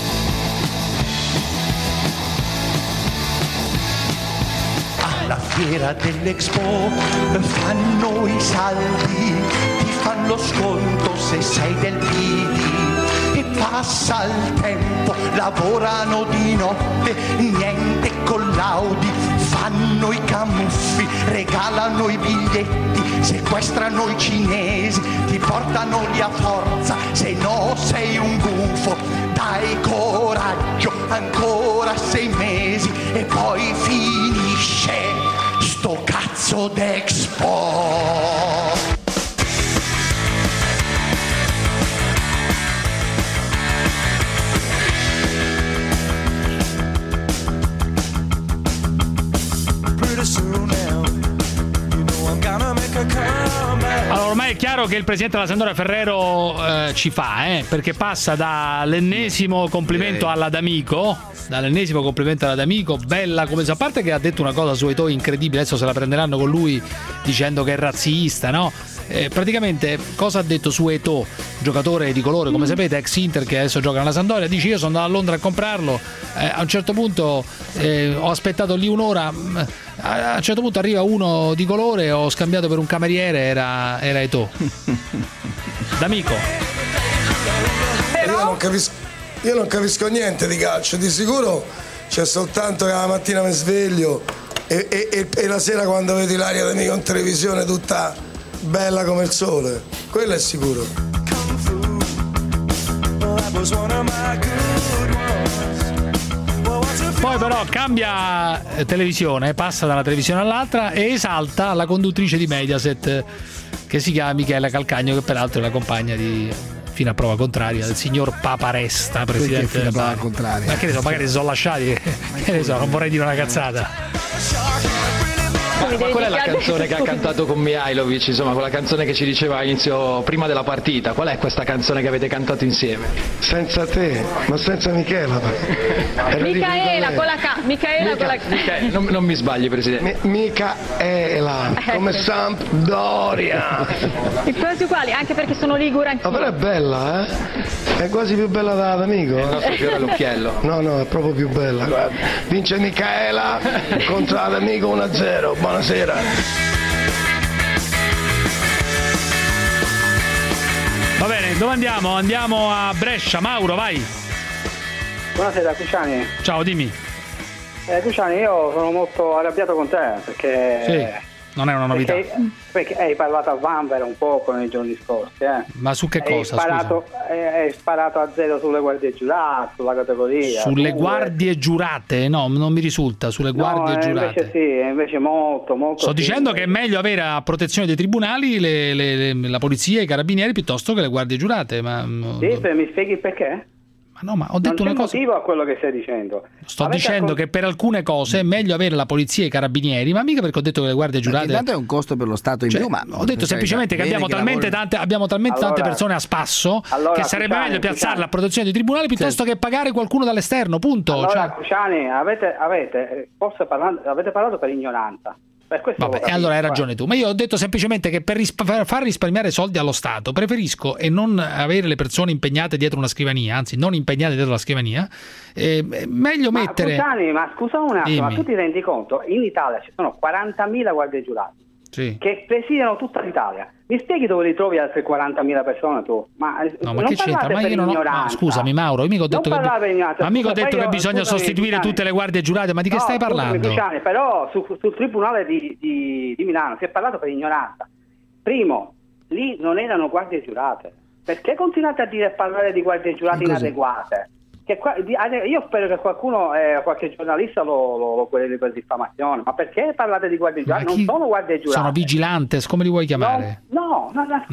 Alla fiera dell'Expo fanno i saldi, ti fanno lo sconto se sei del PD, e passa il tempo, lavorano di notte, niente collaudi, fanno i camuffi, regalano i biglietti, sequestrano i cinesi, ti portano lì a forza, se no sei un gufo. Dai coraggio, ancora 6 mesi e poi finisce sto cazzo d'Expo. Allora, ormai è chiaro che il presidente della Sampdoria Ferrero ci fa, perché passa dall'ennesimo complimento alla D'Amico. Bella come a parte che ha detto una cosa su Eto'o incredibile, adesso se la prenderanno con lui dicendo che è razzista, no? Praticamente cosa ha detto su Eto'o, giocatore di colore, come sapete, ex Inter, che adesso gioca nella Sampdoria? Dice: io sono andato a Londra a comprarlo, a un certo punto ho aspettato lì un'ora, a un certo punto arriva uno di colore, ho scambiato per un cameriere, era Eto'o. D'Amico. Io non capisco niente di calcio, di sicuro c'è soltanto che la mattina mi sveglio e la sera quando vedo l'aria di mica in televisione tutta bella come il sole, quello è sicuro. Poi però cambia televisione, passa da una televisione all'altra e esalta la conduttrice di Mediaset che si chiama Michela Calcagno, che peraltro è la compagna fino a prova contraria del signor Paparesta, presidente del Bari. Ma che ne so, magari si sono lasciati, che ne so, non vorrei dire una cazzata. Ma qual è la canzone che ha cantato con Mihajlovic, insomma, quella canzone che ci diceva all'inizio, prima della partita? Qual è questa canzone che avete cantato insieme? Senza te, ma senza Michela. Micaela con la K. Non mi sbagli, Presidente. Micaela, come Sampdoria. Quasi uguali, anche perché sono ligure anch'io. Ma però è bella, È quasi più bella dell'amico. È il nostro fiore all'occhiello. No, è proprio più bella, guarda. Vince Micaela contro l'amico 1-0. Buonasera. Va bene, dove andiamo? Andiamo a Brescia. Mauro, vai. Buonasera Cruciani. Ciao, dimmi. Cruciani, io sono molto arrabbiato con te perché... Sì, non è una novità. Perché hai parlato a Vanvera un po' nei giorni scorsi. Ma su che cosa? Hai sparato a zero sulle guardie giurate, sulla categoria. Sulle guardie giurate? No, non mi risulta. Sulle guardie giurate. Invece sì, invece molto. Sto dicendo che è meglio avere a protezione dei tribunali la polizia e i carabinieri piuttosto che le guardie giurate. Sì, mi spieghi perché? Ma no, ma ho detto una cosa. Non c'è motivo a quello che stai dicendo. Sto dicendo che per alcune cose è meglio avere la polizia e i carabinieri, ma mica perché ho detto che le guardie giurate. Intanto è un costo per lo Stato in più, ma ho detto semplicemente che abbiamo talmente tante persone a spasso che sarebbe meglio piazzarla a protezione dei tribunali piuttosto che pagare qualcuno dall'esterno, punto. Allora, Cruciani, avete parlato per ignoranza. Vabbè, e allora hai ragione tu, ma io ho detto semplicemente che per far risparmiare soldi allo Stato preferisco e non avere le persone impegnate dietro una scrivania, anzi non impegnate dietro la scrivania, meglio mettere... Cruciani, ma scusa un attimo, ma tu ti rendi conto? In Italia ci sono 40.000 guardie giurate che presidiano tutta l'Italia. Mi spieghi dove li trovi altre 40.000 persone tu? Ma che c'entra? Ma io non ho... Scusami Mauro, io mica ho detto che bisogna sostituire tutte le guardie giurate, ma di che stai parlando? Però sul tribunale di Milano si è parlato per ignoranza. Primo, lì non erano guardie giurate. Perché continuate a parlare di guardie giurate inadeguate? Io spero che qualcuno, qualche giornalista lo quereli per diffamazione, ma perché parlate di guardie giurate? Non sono guardie giurate. Sono vigilantes, come li vuoi chiamare? No.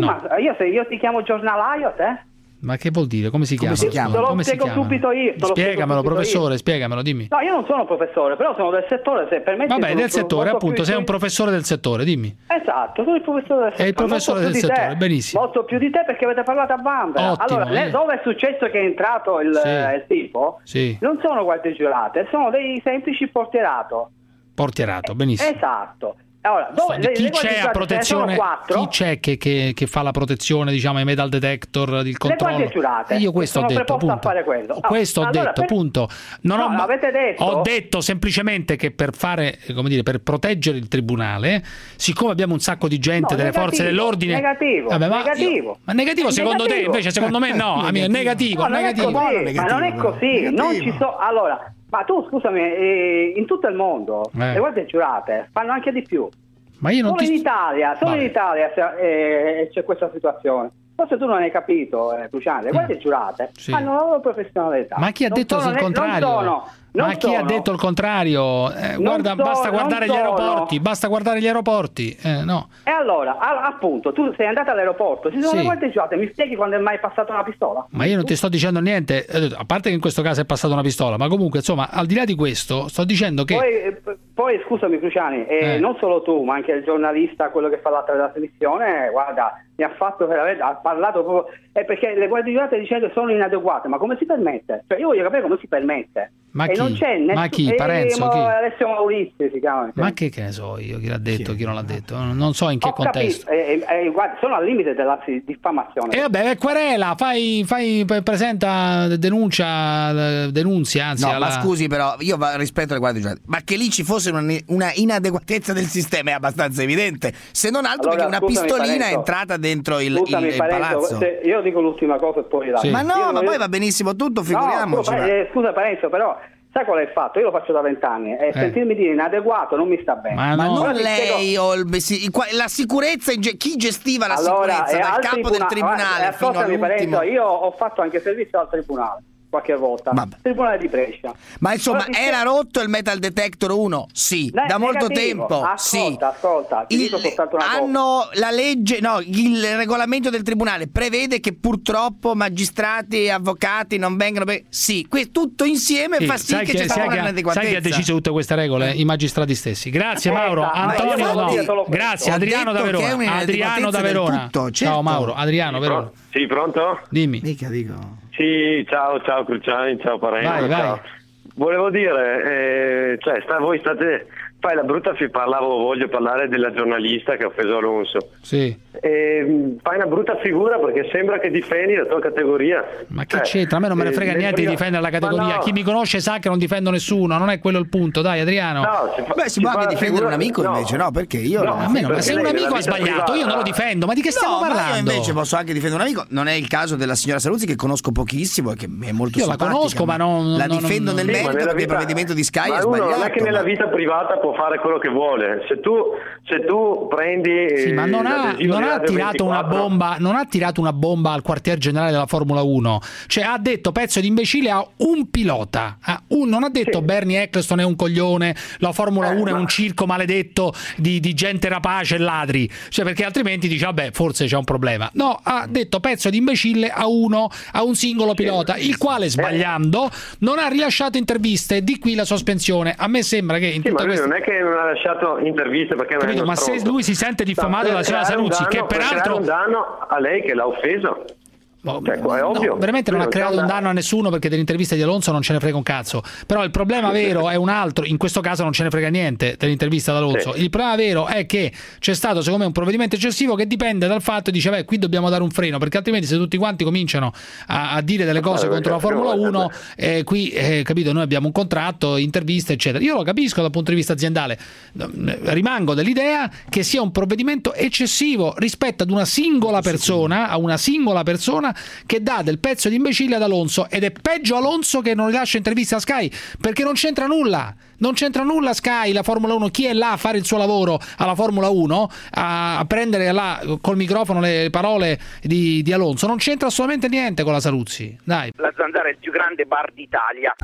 Io ti chiamo giornalaio, te? Ma che vuol dire? Come si chiama? Te lo spiego subito io. Spiegamelo, professore, spiegamelo, dimmi. No, io non sono professore, però sono del settore, se permetti. Vabbè, del settore, appunto, sei un professore del settore, dimmi. Esatto, sono il professore del settore. È il professore del settore, benissimo. Molto più di te perché avete parlato a Vanvera. Allora, dove è successo che è entrato il tipo? Sì. Non sono guardie giurate, sono dei semplici portierato, benissimo. Esatto. Allora, chi c'è a protezione? Chi c'è che fa la protezione, diciamo, ai metal detector, il controllo? Le guardie giurate. Io questo ho detto, punto. Fare quello. Questo ho detto, punto. Avete detto? Ho detto semplicemente che per fare, come dire, per proteggere il tribunale, siccome abbiamo un sacco di gente delle forze dell'ordine. Negativo. Ma negativo secondo te? Invece secondo me no, amico, è negativo. Ma non è così. Non ci sono. Allora, ma tu scusami, in tutto il mondo le guardie giurate fanno anche di più. Ma io non in Italia c'è questa situazione. Forse tu non hai capito, Cruciani, le guardie giurate hanno la loro professionalità. Ma chi ha detto il contrario? Chi ha detto il contrario? Guarda, basta guardare gli aeroporti, no. E allora, appunto, tu sei andato all'aeroporto, ci sono le guardie giurate, mi spieghi quando è mai passata una pistola? Ma io non ti sto dicendo niente, a parte che in questo caso è passata una pistola, ma comunque, insomma, al di là di questo, sto dicendo che... Poi scusami Cruciani, non solo tu, ma anche il giornalista, quello che fa l'altra trasmissione, guarda, mi ha fatto veramente, ha parlato proprio, perché le guardie giurate dicendo sono inadeguate, ma come si permette? Cioè io voglio capire come si permette. Ma chi? Non c'è ma chi? Parenzo? Chi? Alessio Maurizio si chiama. Ma che ne so io, chi l'ha detto, chi non l'ha detto? Non so in che contesto. Guarda, sono al limite della diffamazione. E vabbè, querela, presenta denunzia, anzi. No, ma scusi però, io rispetto alle guardie giurate, ma che lì ci fosse una inadeguatezza del sistema è abbastanza evidente, se non altro perché una pistolina è entrata dentro il palazzo. Io dico l'ultima cosa e poi Ma no, ma poi va benissimo tutto, figuriamoci. Scusa Parenzo, però Sai qual è il fatto? Io lo faccio da 20 anni e sentirmi dire inadeguato non mi sta bene. Ma non lei o la sicurezza, chi gestiva la sicurezza dal capo del tribunale fino all'ultimo? Io ho fatto anche servizio al tribunale qualche volta. Tribunale di Brescia. Ma insomma, era rotto il metal detector 1? Sì, da molto tempo. Ascolta, ti dico soltanto una cosa. La legge, il regolamento del tribunale prevede che purtroppo magistrati e avvocati non vengano. Sì, tutto insieme fa sì che ci sia un'adeguatezza. Sai chi ha deciso tutte queste regole? I magistrati stessi. Grazie Mauro. Antonio, grazie. Adriano da Verona. Adriano da Verona. Ciao Mauro. Adriano, Verona. Sì, pronto? Dimmi. Mica dico. Sì, ciao Cruciani, ciao Parenzo. Vai. Volevo dire, fai la brutta, voglio parlare della giornalista che ha offeso Alonso. Sì. Fai una brutta figura perché sembra che difendi la tua categoria. Ma che c'entra? A me non me ne frega niente di difendere la categoria. Chi mi conosce sa che non difendo nessuno, non è quello il punto. Dai, Adriano. Si può anche difendere un amico invece, no? Perché io ma se un amico ha sbagliato, io non lo difendo. Ma di che stiamo parlando? Io invece posso anche difendere un amico. Non è il caso della signora Saluzzi, che conosco pochissimo e che è molto simpatica. Io la conosco, ma non la difendo nel merito perché il provvedimento di Sky è sbagliato. Non è che nella vita privata può fare quello che vuole. Se tu prendi sì, ma non ha tirato una bomba, non ha tirato una bomba al quartier generale della Formula 1. Cioè ha detto pezzo di imbecille a un pilota, non ha detto Bernie Eccleston è un coglione, la Formula 1 è un circo maledetto di gente rapace e ladri. Cioè, perché altrimenti dice vabbè, forse c'è un problema. No, ha detto pezzo di imbecille a un singolo pilota, il quale sbagliando non ha rilasciato interviste, di qui la sospensione. A me sembra che in tutta non è che non ha lasciato interviste perché non è ma se lui si sente diffamato dalla signora Saluzzi, che peraltro un danno a lei che l'ha offeso. È ovvio. Veramente non ha creato un danno a nessuno, perché dell'intervista di Alonso non ce ne frega un cazzo. Però il problema vero è un altro. In questo caso non ce ne frega niente dell'intervista ad Alonso. Il problema vero è che c'è stato secondo me un provvedimento eccessivo che dipende dal fatto di qui dobbiamo dare un freno, perché altrimenti se tutti quanti cominciano a dire delle cose contro la Formula 1 capito, noi abbiamo un contratto, interviste eccetera. Io lo capisco dal punto di vista aziendale, rimango dell'idea che sia un provvedimento eccessivo rispetto ad una singola persona, che dà del pezzo di imbecille ad Alonso, ed è peggio Alonso che non rilascia interviste a Sky, perché non c'entra nulla Sky, la Formula 1. Chi è là a fare il suo lavoro alla Formula 1, a prendere là col microfono le parole di Alonso? Non c'entra assolutamente niente con la Saluzzi. Dai. La Zanzara è il più grande bar d'Italia.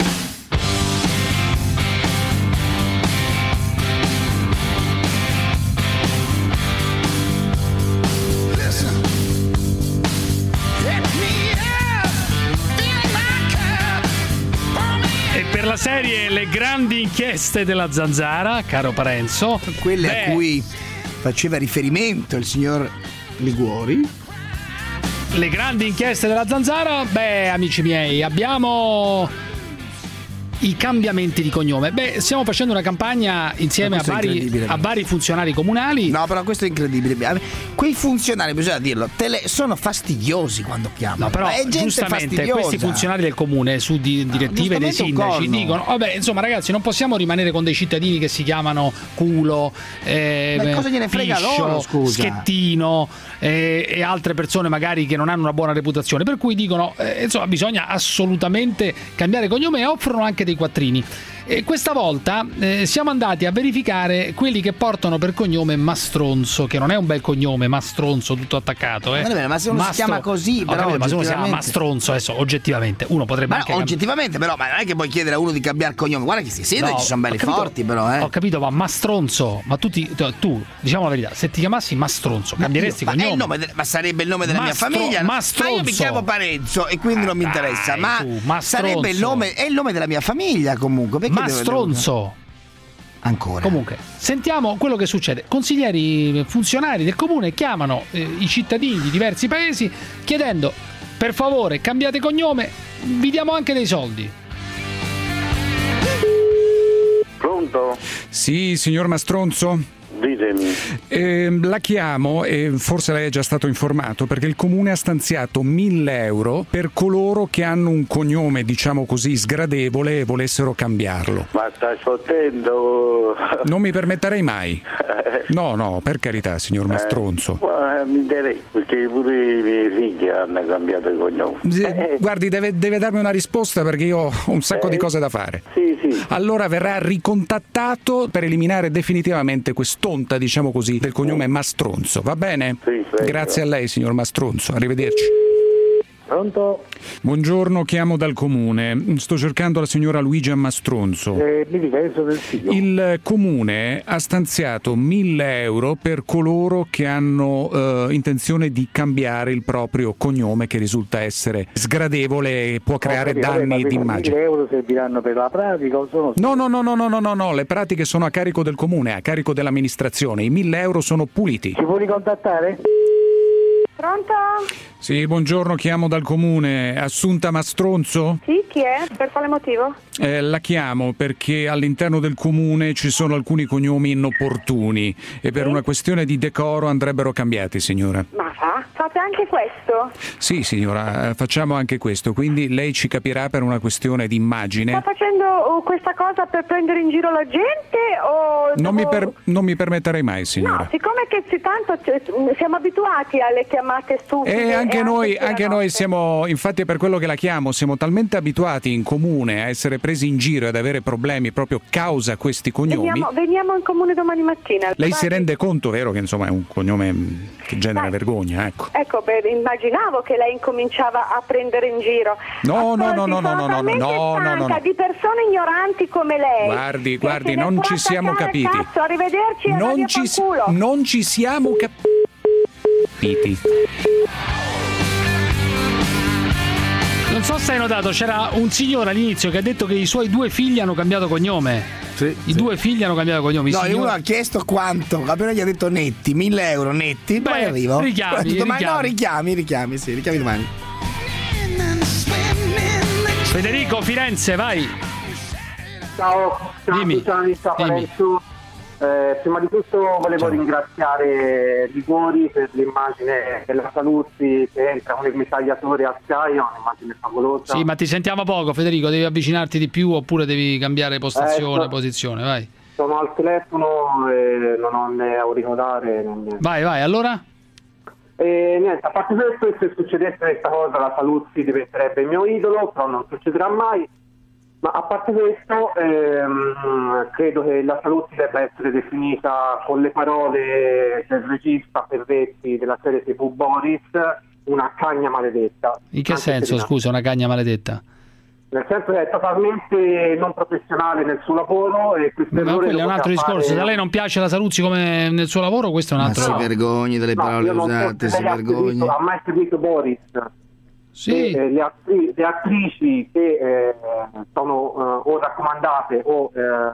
E per la serie Le grandi inchieste della Zanzara, caro Parenzo, quelle a cui faceva riferimento il signor Liguori. Le grandi inchieste della Zanzara, amici miei, abbiamo i cambiamenti di cognome. Stiamo facendo una campagna insieme a vari funzionari comunali. No, però questo è incredibile. Quei funzionari, bisogna dirlo, sono fastidiosi quando chiamano. No, però è gente giustamente fastidiosa. Questi funzionari del comune, su direttive dei sindaci, dicono insomma ragazzi, non possiamo rimanere con dei cittadini che si chiamano culo, ma cosa gliene frega piscio, loro, scusa? Schettino e altre persone magari che non hanno una buona reputazione, per cui dicono bisogna assolutamente cambiare cognome, e offrono anche dei quattrini. E questa volta siamo andati a verificare quelli che portano per cognome Mastronzo, che non è un bel cognome, Mastronzo tutto attaccato. Ma se uno si chiama così, però ma se uno si chiama Mastronzo, adesso oggettivamo uno potrebbe anche oggettivamente, però ma non è che puoi chiedere a uno di cambiare cognome. Guarda che si sente, ci sono belli forti, però Ho capito, ma Mastronzo, ma tu diciamo la verità, se ti chiamassi Mastronzo cambieresti cognome? Ma sarebbe il nome della mia famiglia. Mastronzo. Ma io mi chiamo Parenzo e quindi non mi interessa, ma sarebbe il nome della mia famiglia comunque. Perché Mastronzo. Ancora. Comunque, sentiamo quello che succede. Consiglieri funzionari del comune chiamano i cittadini di diversi paesi chiedendo: per favore cambiate cognome, vi diamo anche dei soldi. Pronto? Sì, signor Mastronzo? Ditemi. La chiamo e forse lei è già stato informato perché il comune ha stanziato 1.000 euro per coloro che hanno un cognome, diciamo così, sgradevole e volessero cambiarlo. Ma stai fottendo? Non mi permetterei mai. No, per carità, signor Mastronzo. Mi interessa, perché pure i miei figli hanno cambiato il cognome. Guardi, deve darmi una risposta perché io ho un sacco di cose da fare. Sì. Allora verrà ricontattato per eliminare definitivamente quest'onta, diciamo così, del cognome Mastronzo, va bene? Sì. Grazie a lei, signor Mastronzo, arrivederci. Pronto? Buongiorno, chiamo dal comune. Sto cercando la signora Luigia Mastronzo. Mi dica, io sono il figlio. Il comune ha stanziato 1.000 euro per coloro che hanno intenzione di cambiare il proprio cognome, che risulta essere sgradevole e può creare danni d'immagine. 1.000 euro serviranno per la pratica o sono... No, le pratiche sono a carico del comune, a carico dell'amministrazione. I 1.000 euro sono puliti. Ci può ricontattare? Pronto? Sì, buongiorno, chiamo dal comune. Assunta Mastronzo? Sì, chi è? Per quale motivo? La chiamo perché all'interno del comune ci sono alcuni cognomi inopportuni e per una questione di decoro andrebbero cambiati, signora. Ma fate anche questo? Sì, signora, facciamo anche questo, quindi lei ci capirà per una questione di immagine. Sta facendo questa cosa per prendere in giro la gente o... Non mi permetterei mai, signora. No, siccome che tanto siamo abituati alle chiamate stupide... Anche noi siamo, infatti è per quello che la chiamo, siamo talmente abituati in comune a essere presi in giro e ad avere problemi proprio causa questi cognomi. Veniamo in comune domani mattina. Lei si rende conto, vero, che insomma è un cognome che genera vergogna, ecco. Ecco, immaginavo che lei incominciava a prendere in giro. No. Stanca di persone ignoranti come lei. Guardi, non ci siamo capiti. Cazzo, arrivederci e non ci siamo capiti. Non so se hai notato, c'era un signore all'inizio che ha detto che i suoi 2 figli hanno cambiato cognome. I 2 figli hanno cambiato cognome. No, uno ha chiesto quanto, appena gli ha detto netti, 1.000 euro netti, poi arrivo. Richiami. No, richiami domani. Federico, Firenze, vai. Ciao, Dimmi. Prima di tutto volevo ringraziare Rigori per l'immagine della Saluzzi che entra con il mitragliatore a Sky, un'immagine favolosa. Sì, ma ti sentiamo poco, Federico, devi avvicinarti di più oppure devi cambiare posizione, vai. Sono al telefono e non ho né auricolare. Vai, allora? Niente, a parte questo, se succedesse questa cosa la Saluzzi diventerebbe il mio idolo, però non succederà mai. Ma a parte questo, credo che la Saluzzi debba essere definita con le parole del regista Pervetti della serie TV Boris, una cagna maledetta. In che senso, scusa, una cagna maledetta? Nel senso che è totalmente non professionale nel suo lavoro e questo ma quello è un altro discorso. Se a lei non piace la Saluzzi come nel suo lavoro, questo è un altro... Ma si vergogni delle parole usate, si vergogni. Ha mai seguito Boris? Sì. Le attrici che sono o raccomandate o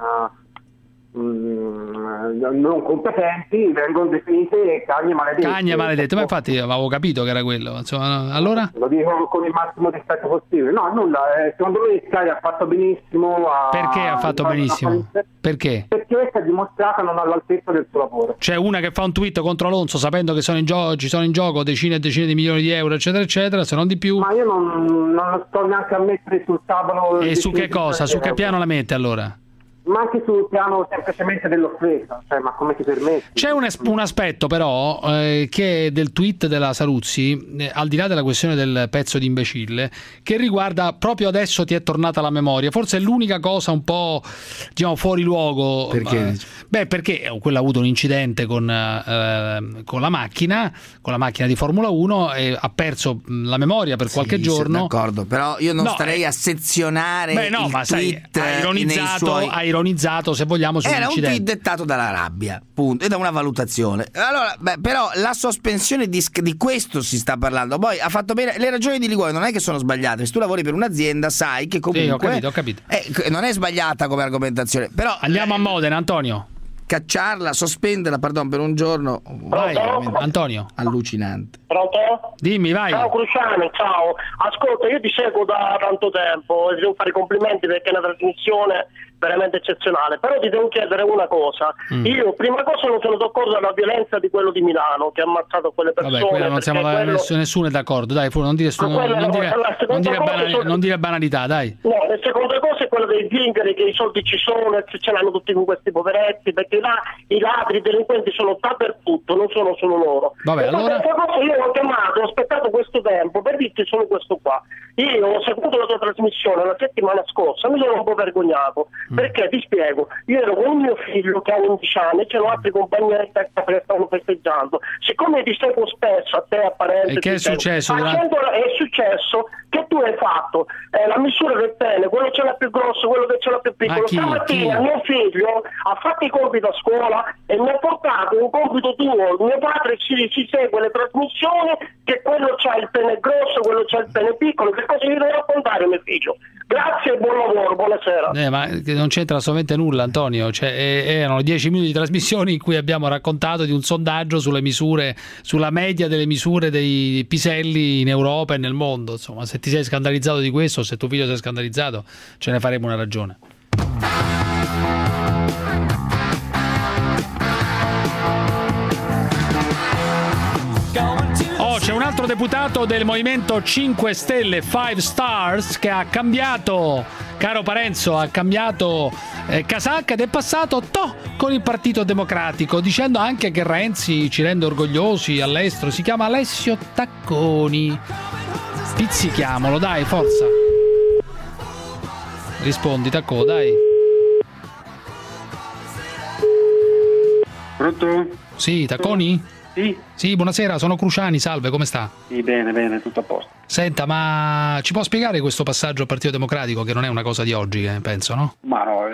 non competenti vengono definite cagne maledette. Ma infatti avevo capito che era quello. Insomma, allora? Lo dico con il massimo rispetto possibile. No, nulla. Secondo me Sky ha fatto benissimo. Perché ha fatto benissimo? Perché? Perché è dimostrata non all'altezza del suo lavoro. C'è una che fa un tweet contro Alonso sapendo che ci sono in gioco decine e decine di milioni di euro, eccetera, eccetera, se non di più. Ma io non sto neanche a mettere sul tavolo. E su che cosa? Su che piano la mette allora? Ma anche sul piano semplicemente dell'offesa, cioè, ma come ti permetti? C'è un aspetto però che è del tweet della Saluzzi, al di là della questione del pezzo di imbecille, che riguarda proprio adesso ti è tornata la memoria. Forse è l'unica cosa un po', diciamo, fuori luogo. Perché? Perché quello ha avuto un incidente con la macchina di Formula 1 e ha perso la memoria per qualche giorno. D'accordo, però io non starei a sezionare il tweet. Ha ironizzato, se vogliamo, su un incidente. Era un tweet dettato dalla rabbia, punto, e da una valutazione. Allora, però la sospensione di questo si sta parlando. Poi ha fatto bene, le ragioni di Liguori non è che sono sbagliate. Se tu lavori per un'azienda sai che comunque ho capito. Non è sbagliata come argomentazione. Però andiamo a Modena, Antonio. Cacciarla, sospenderla, per un giorno. Vai, Antonio. Allucinante. Pronto? Dimmi, vai. Ciao Cruciani, ciao. Ascolta, io ti seguo da tanto tempo e devo fare i complimenti perché è una trasmissione veramente eccezionale. Però ti devo chiedere una cosa, io prima cosa non sono d'accordo alla violenza di quello di Milano che ha ammazzato quelle persone. Vabbè, quello non siamo nessuno è d'accordo, dai, non dire banalità, dai. No, la seconda cosa è quella dei zingari, che i soldi ci sono e ce l'hanno tutti con questi poveretti, perché là i ladri, i delinquenti sono dappertutto, non sono solo loro. Vabbè, allora... Io ho chiamato, ho aspettato questo tempo per dirti solo questo qua. Io ho seguito la tua trasmissione la settimana scorsa, mi sono un po' vergognato, perché ti spiego, io ero con mio figlio che ha 11 anni e c'erano altri compagni che stavano festeggiando. Siccome ti seguo spesso, a te, a parenti, e che è successo? È successo che tu hai fatto la misura del pene, quello ce l'ha più grosso, quello che ce l'ha più piccolo. Stamattina mio figlio ha fatto i compiti a scuola e mi ha portato un compito tuo. Mio padre si segue le trasmissioni, che quello c'ha il pene grosso, quello c'ha il pene piccolo. Che cosa gli devo raccontare mio figlio? Grazie e buon lavoro, buonasera. Ma non c'entra assolutamente nulla, Antonio. Erano 10 minuti di trasmissioni in cui abbiamo raccontato di un sondaggio sulle misure, sulla media delle misure dei piselli in Europa e nel mondo. Insomma, se ti sei scandalizzato di questo, se tuo figlio si è scandalizzato, ce ne faremo una ragione. C'è un altro deputato del Movimento 5 Stelle, 5 Stars, che ha cambiato, caro Parenzo, ha cambiato casacca ed è passato con il Partito Democratico, dicendo anche che Renzi ci rende orgogliosi all'estero. Si chiama Alessio Tacconi. Pizzichiamolo, dai, forza. Rispondi, Tacco, dai. Pronto? Sì, Tacconi? Sì, buonasera, sono Cruciani, salve, come sta? Sì, bene, tutto a posto. Senta, ma ci può spiegare questo passaggio al Partito Democratico, che non è una cosa di oggi, penso, no? Ma no,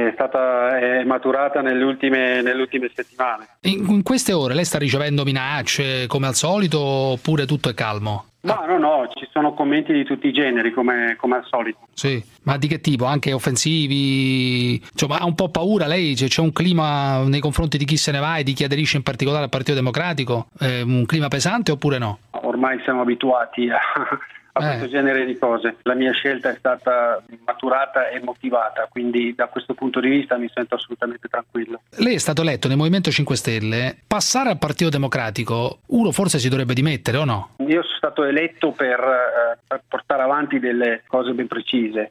è maturata nelle ultime settimane. In queste ore lei sta ricevendo minacce come al solito oppure tutto è calmo? Ma no, ci sono commenti di tutti i generi come al solito. Sì, ma di che tipo? Anche offensivi? Insomma, ha un po' paura lei? C'è un clima nei confronti di chi se ne va e di chi aderisce in particolare al Partito Democratico? Un clima pesante oppure no? Ormai siamo abituati a questo genere di cose. La mia scelta è stata maturata e motivata, quindi da questo punto di vista mi sento assolutamente tranquillo. Lei è stato eletto nel Movimento 5 Stelle. Passare al Partito Democratico, uno forse si dovrebbe dimettere o no? Io sono stato eletto per portare avanti delle cose ben precise.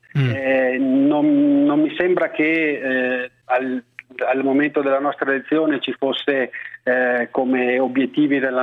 Non mi sembra che al momento della nostra elezione ci fosse come obiettivi della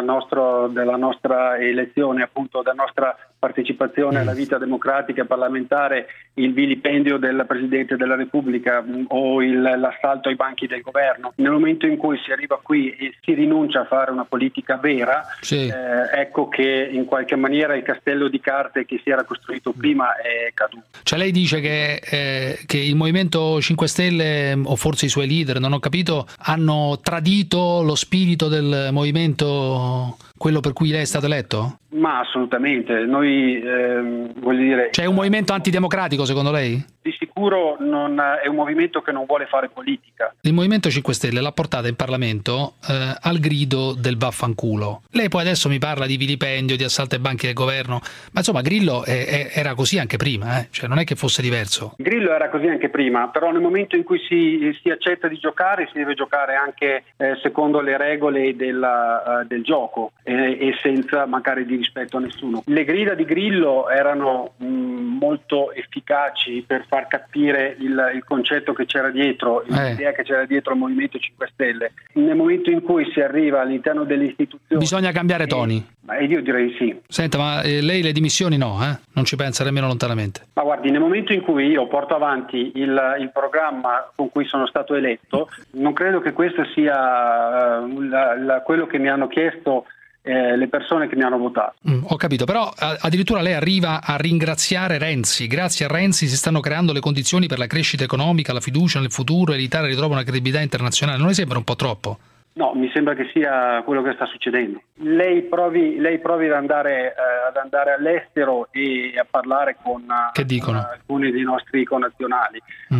nostra elezione, appunto della nostra partecipazione alla vita democratica e parlamentare, il vilipendio del Presidente della Repubblica o l'assalto ai banchi del governo. Nel momento in cui si arriva qui e si rinuncia a fare una politica vera, ecco che in qualche maniera il castello di carte che si era costruito prima è caduto. Cioè lei dice che il Movimento 5 Stelle, o forse i suoi leader, non ho capito, hanno tradito lo spirito del movimento, quello per cui lei è stato eletto? Ma assolutamente, noi voglio dire... C'è un movimento antidemocratico secondo lei? Di sicuro non è un movimento che non vuole fare politica. Il Movimento 5 Stelle l'ha portata in Parlamento al grido del vaffanculo. Lei poi adesso mi parla di vilipendio, di assalto ai banchi del governo, ma insomma Grillo era così anche prima, cioè non è che fosse diverso. Grillo era così anche prima, però nel momento in cui si accetta di giocare si deve giocare anche secondo le regole del gioco e senza magari di rispetto a nessuno. Le grida di Grillo erano molto efficaci per far capire il concetto che c'era dietro, l'idea che c'era dietro al Movimento 5 Stelle. Nel momento in cui si arriva all'interno delle istituzioni... Bisogna cambiare toni. Io direi sì. Senta, ma lei le dimissioni no? Non ci pensa nemmeno lontanamente? Ma guardi, nel momento in cui io porto avanti il programma con cui sono stato eletto, non credo che questo sia quello che mi hanno chiesto le persone che mi hanno votato. Ho capito, però addirittura lei arriva a ringraziare Renzi. Grazie a Renzi si stanno creando le condizioni per la crescita economica, la fiducia nel futuro e l'Italia ritrova una credibilità internazionale. Non le sembra un po' troppo? No, mi sembra che sia quello che sta succedendo. Lei provi ad andare all'estero e a parlare con alcuni dei nostri connazionali.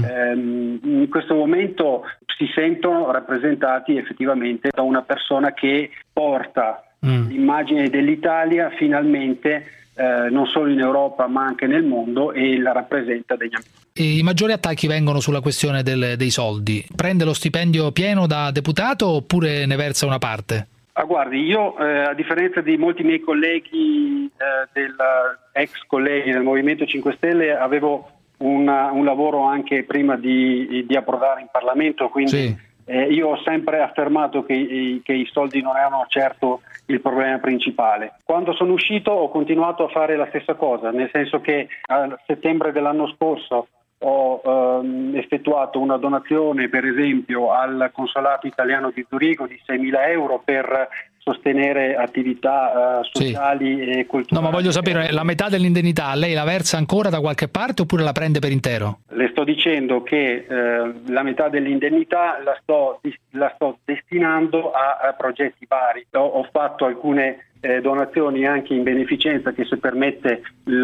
In questo momento si sentono rappresentati effettivamente da una persona che porta l'immagine dell'Italia finalmente non solo in Europa ma anche nel mondo, e la rappresenta degli amici. I maggiori attacchi vengono sulla questione dei soldi. Prende lo stipendio pieno da deputato oppure ne versa una parte? Guardi, io a differenza di molti miei colleghi, ex colleghi del Movimento 5 Stelle, avevo un lavoro anche prima di approdare in Parlamento, quindi io ho sempre affermato che i soldi non erano certo il problema principale. Quando sono uscito ho continuato a fare la stessa cosa, nel senso che a settembre dell'anno scorso ho effettuato una donazione, per esempio, al Consolato Italiano di Zurigo di 6.000 euro per sostenere attività sociali e culturali. No, ma voglio sapere, la metà dell'indennità lei la versa ancora da qualche parte oppure la prende per intero? Le sto dicendo che la metà dell'indennità la sto destinando a progetti vari. Ho fatto alcune donazioni anche in beneficenza che, se permette,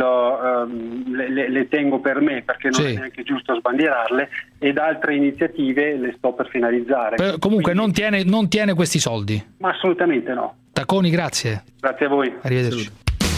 le tengo per me, perché non è neanche giusto sbandierarle, ed altre iniziative le sto per finalizzare. Comunque quindi non tiene questi soldi? Ma assolutamente no. Tacconi, grazie. Grazie a voi. Arrivederci.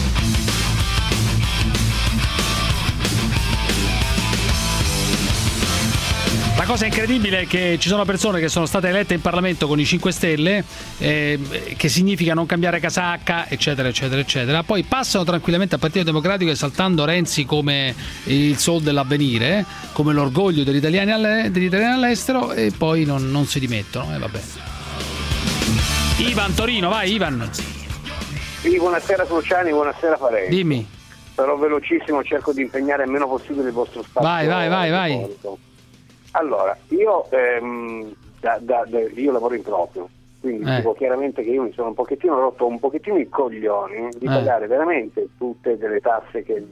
La cosa incredibile è che ci sono persone che sono state elette in Parlamento con i 5 Stelle, che significa non cambiare casacca, eccetera, eccetera, eccetera. Poi passano tranquillamente al Partito Democratico esaltando Renzi come il sol dell'avvenire, come l'orgoglio degli italiani all'estero, e poi non si dimettono. Vabbè. Ivan, Torino, vai Ivan. Sì, buonasera Cruciani, buonasera Parenti. Dimmi. Sarò velocissimo, cerco di impegnare il meno possibile il vostro spazio. Vai. Allora, io lavoro in proprio, quindi dico chiaramente che io mi sono rotto un pochettino i coglioni di pagare veramente tutte delle tasse che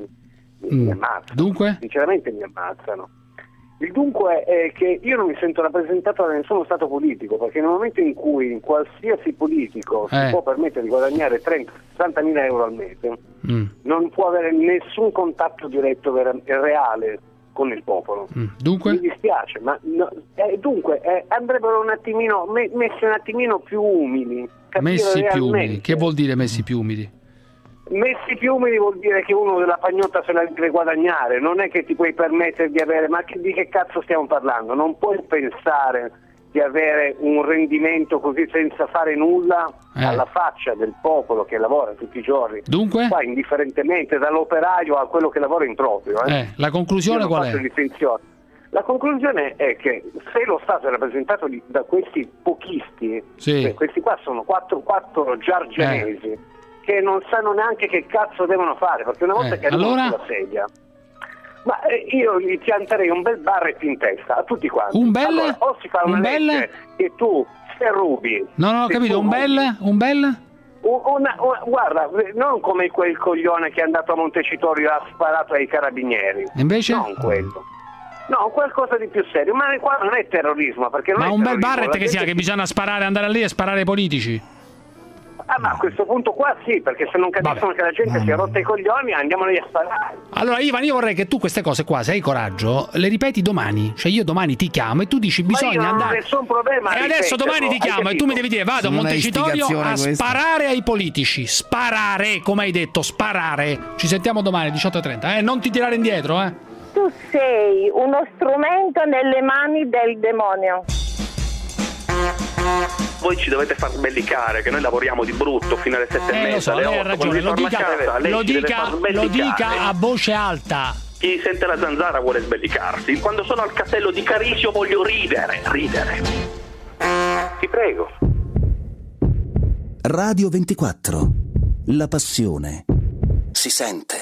mi ammazzano. Dunque? Sinceramente mi ammazzano. Il dunque è che io non mi sento rappresentato da nessuno stato politico, perché nel momento in cui qualsiasi politico si può permettere di guadagnare 30-60.000 euro al mese, non può avere nessun contatto diretto reale con il popolo. Dunque? Mi dispiace, ma andrebbero un attimino messi un attimino più umili. Messi più umili? Che vuol dire messi più umili? Messi più umili vuol dire che uno della pagnotta se la deve guadagnare, non è che ti puoi permettere di avere, ma di che cazzo stiamo parlando? Non puoi pensare di avere un rendimento così senza fare nulla alla faccia del popolo che lavora tutti i giorni. Dunque? Qua, indifferentemente dall'operaio a quello che lavora in proprio. La conclusione qual è? La conclusione è che se lo Stato è rappresentato da questi pochisti, questi qua sono quattro giargenesi che non sanno neanche che cazzo devono fare, perché una volta che arrivano sulla sedia, ma io gli pianterei un bel barret in testa a tutti quanti. Allora, o si fa una legge che tu se rubi. No, ho capito, un bel? Guarda, non come quel coglione che è andato a Montecitorio e ha sparato ai carabinieri. Invece? Non quello. No, qualcosa di più serio, ma qua non è terrorismo, perché non ma è un bel terrorismo, barret che sia che bisogna sparare, andare lì e sparare ai politici. Ma a questo punto qua sì, perché se non capiscono che la gente si è rotta i coglioni, andiamo lì a sparare. Allora Ivan, io vorrei che tu queste cose qua, se hai coraggio, le ripeti domani. Cioè io domani ti chiamo e tu dici bisogna andare. Non ho nessun problema. E adesso domani ti chiamo e tu mi devi dire vado a Montecitorio a sparare ai politici. Sparare, come hai detto, sparare. Ci sentiamo domani 18:30, non ti tirare indietro, Tu sei uno strumento nelle mani del demonio. Voi ci dovete far sbellicare, che noi lavoriamo di brutto fino alle 7:30, alle 8. Hai ragione, lo dica a voce alta. Chi sente la zanzara vuole sbellicarsi. Quando sono al castello di Carisio voglio ridere. Ti prego. Radio 24. La passione si sente.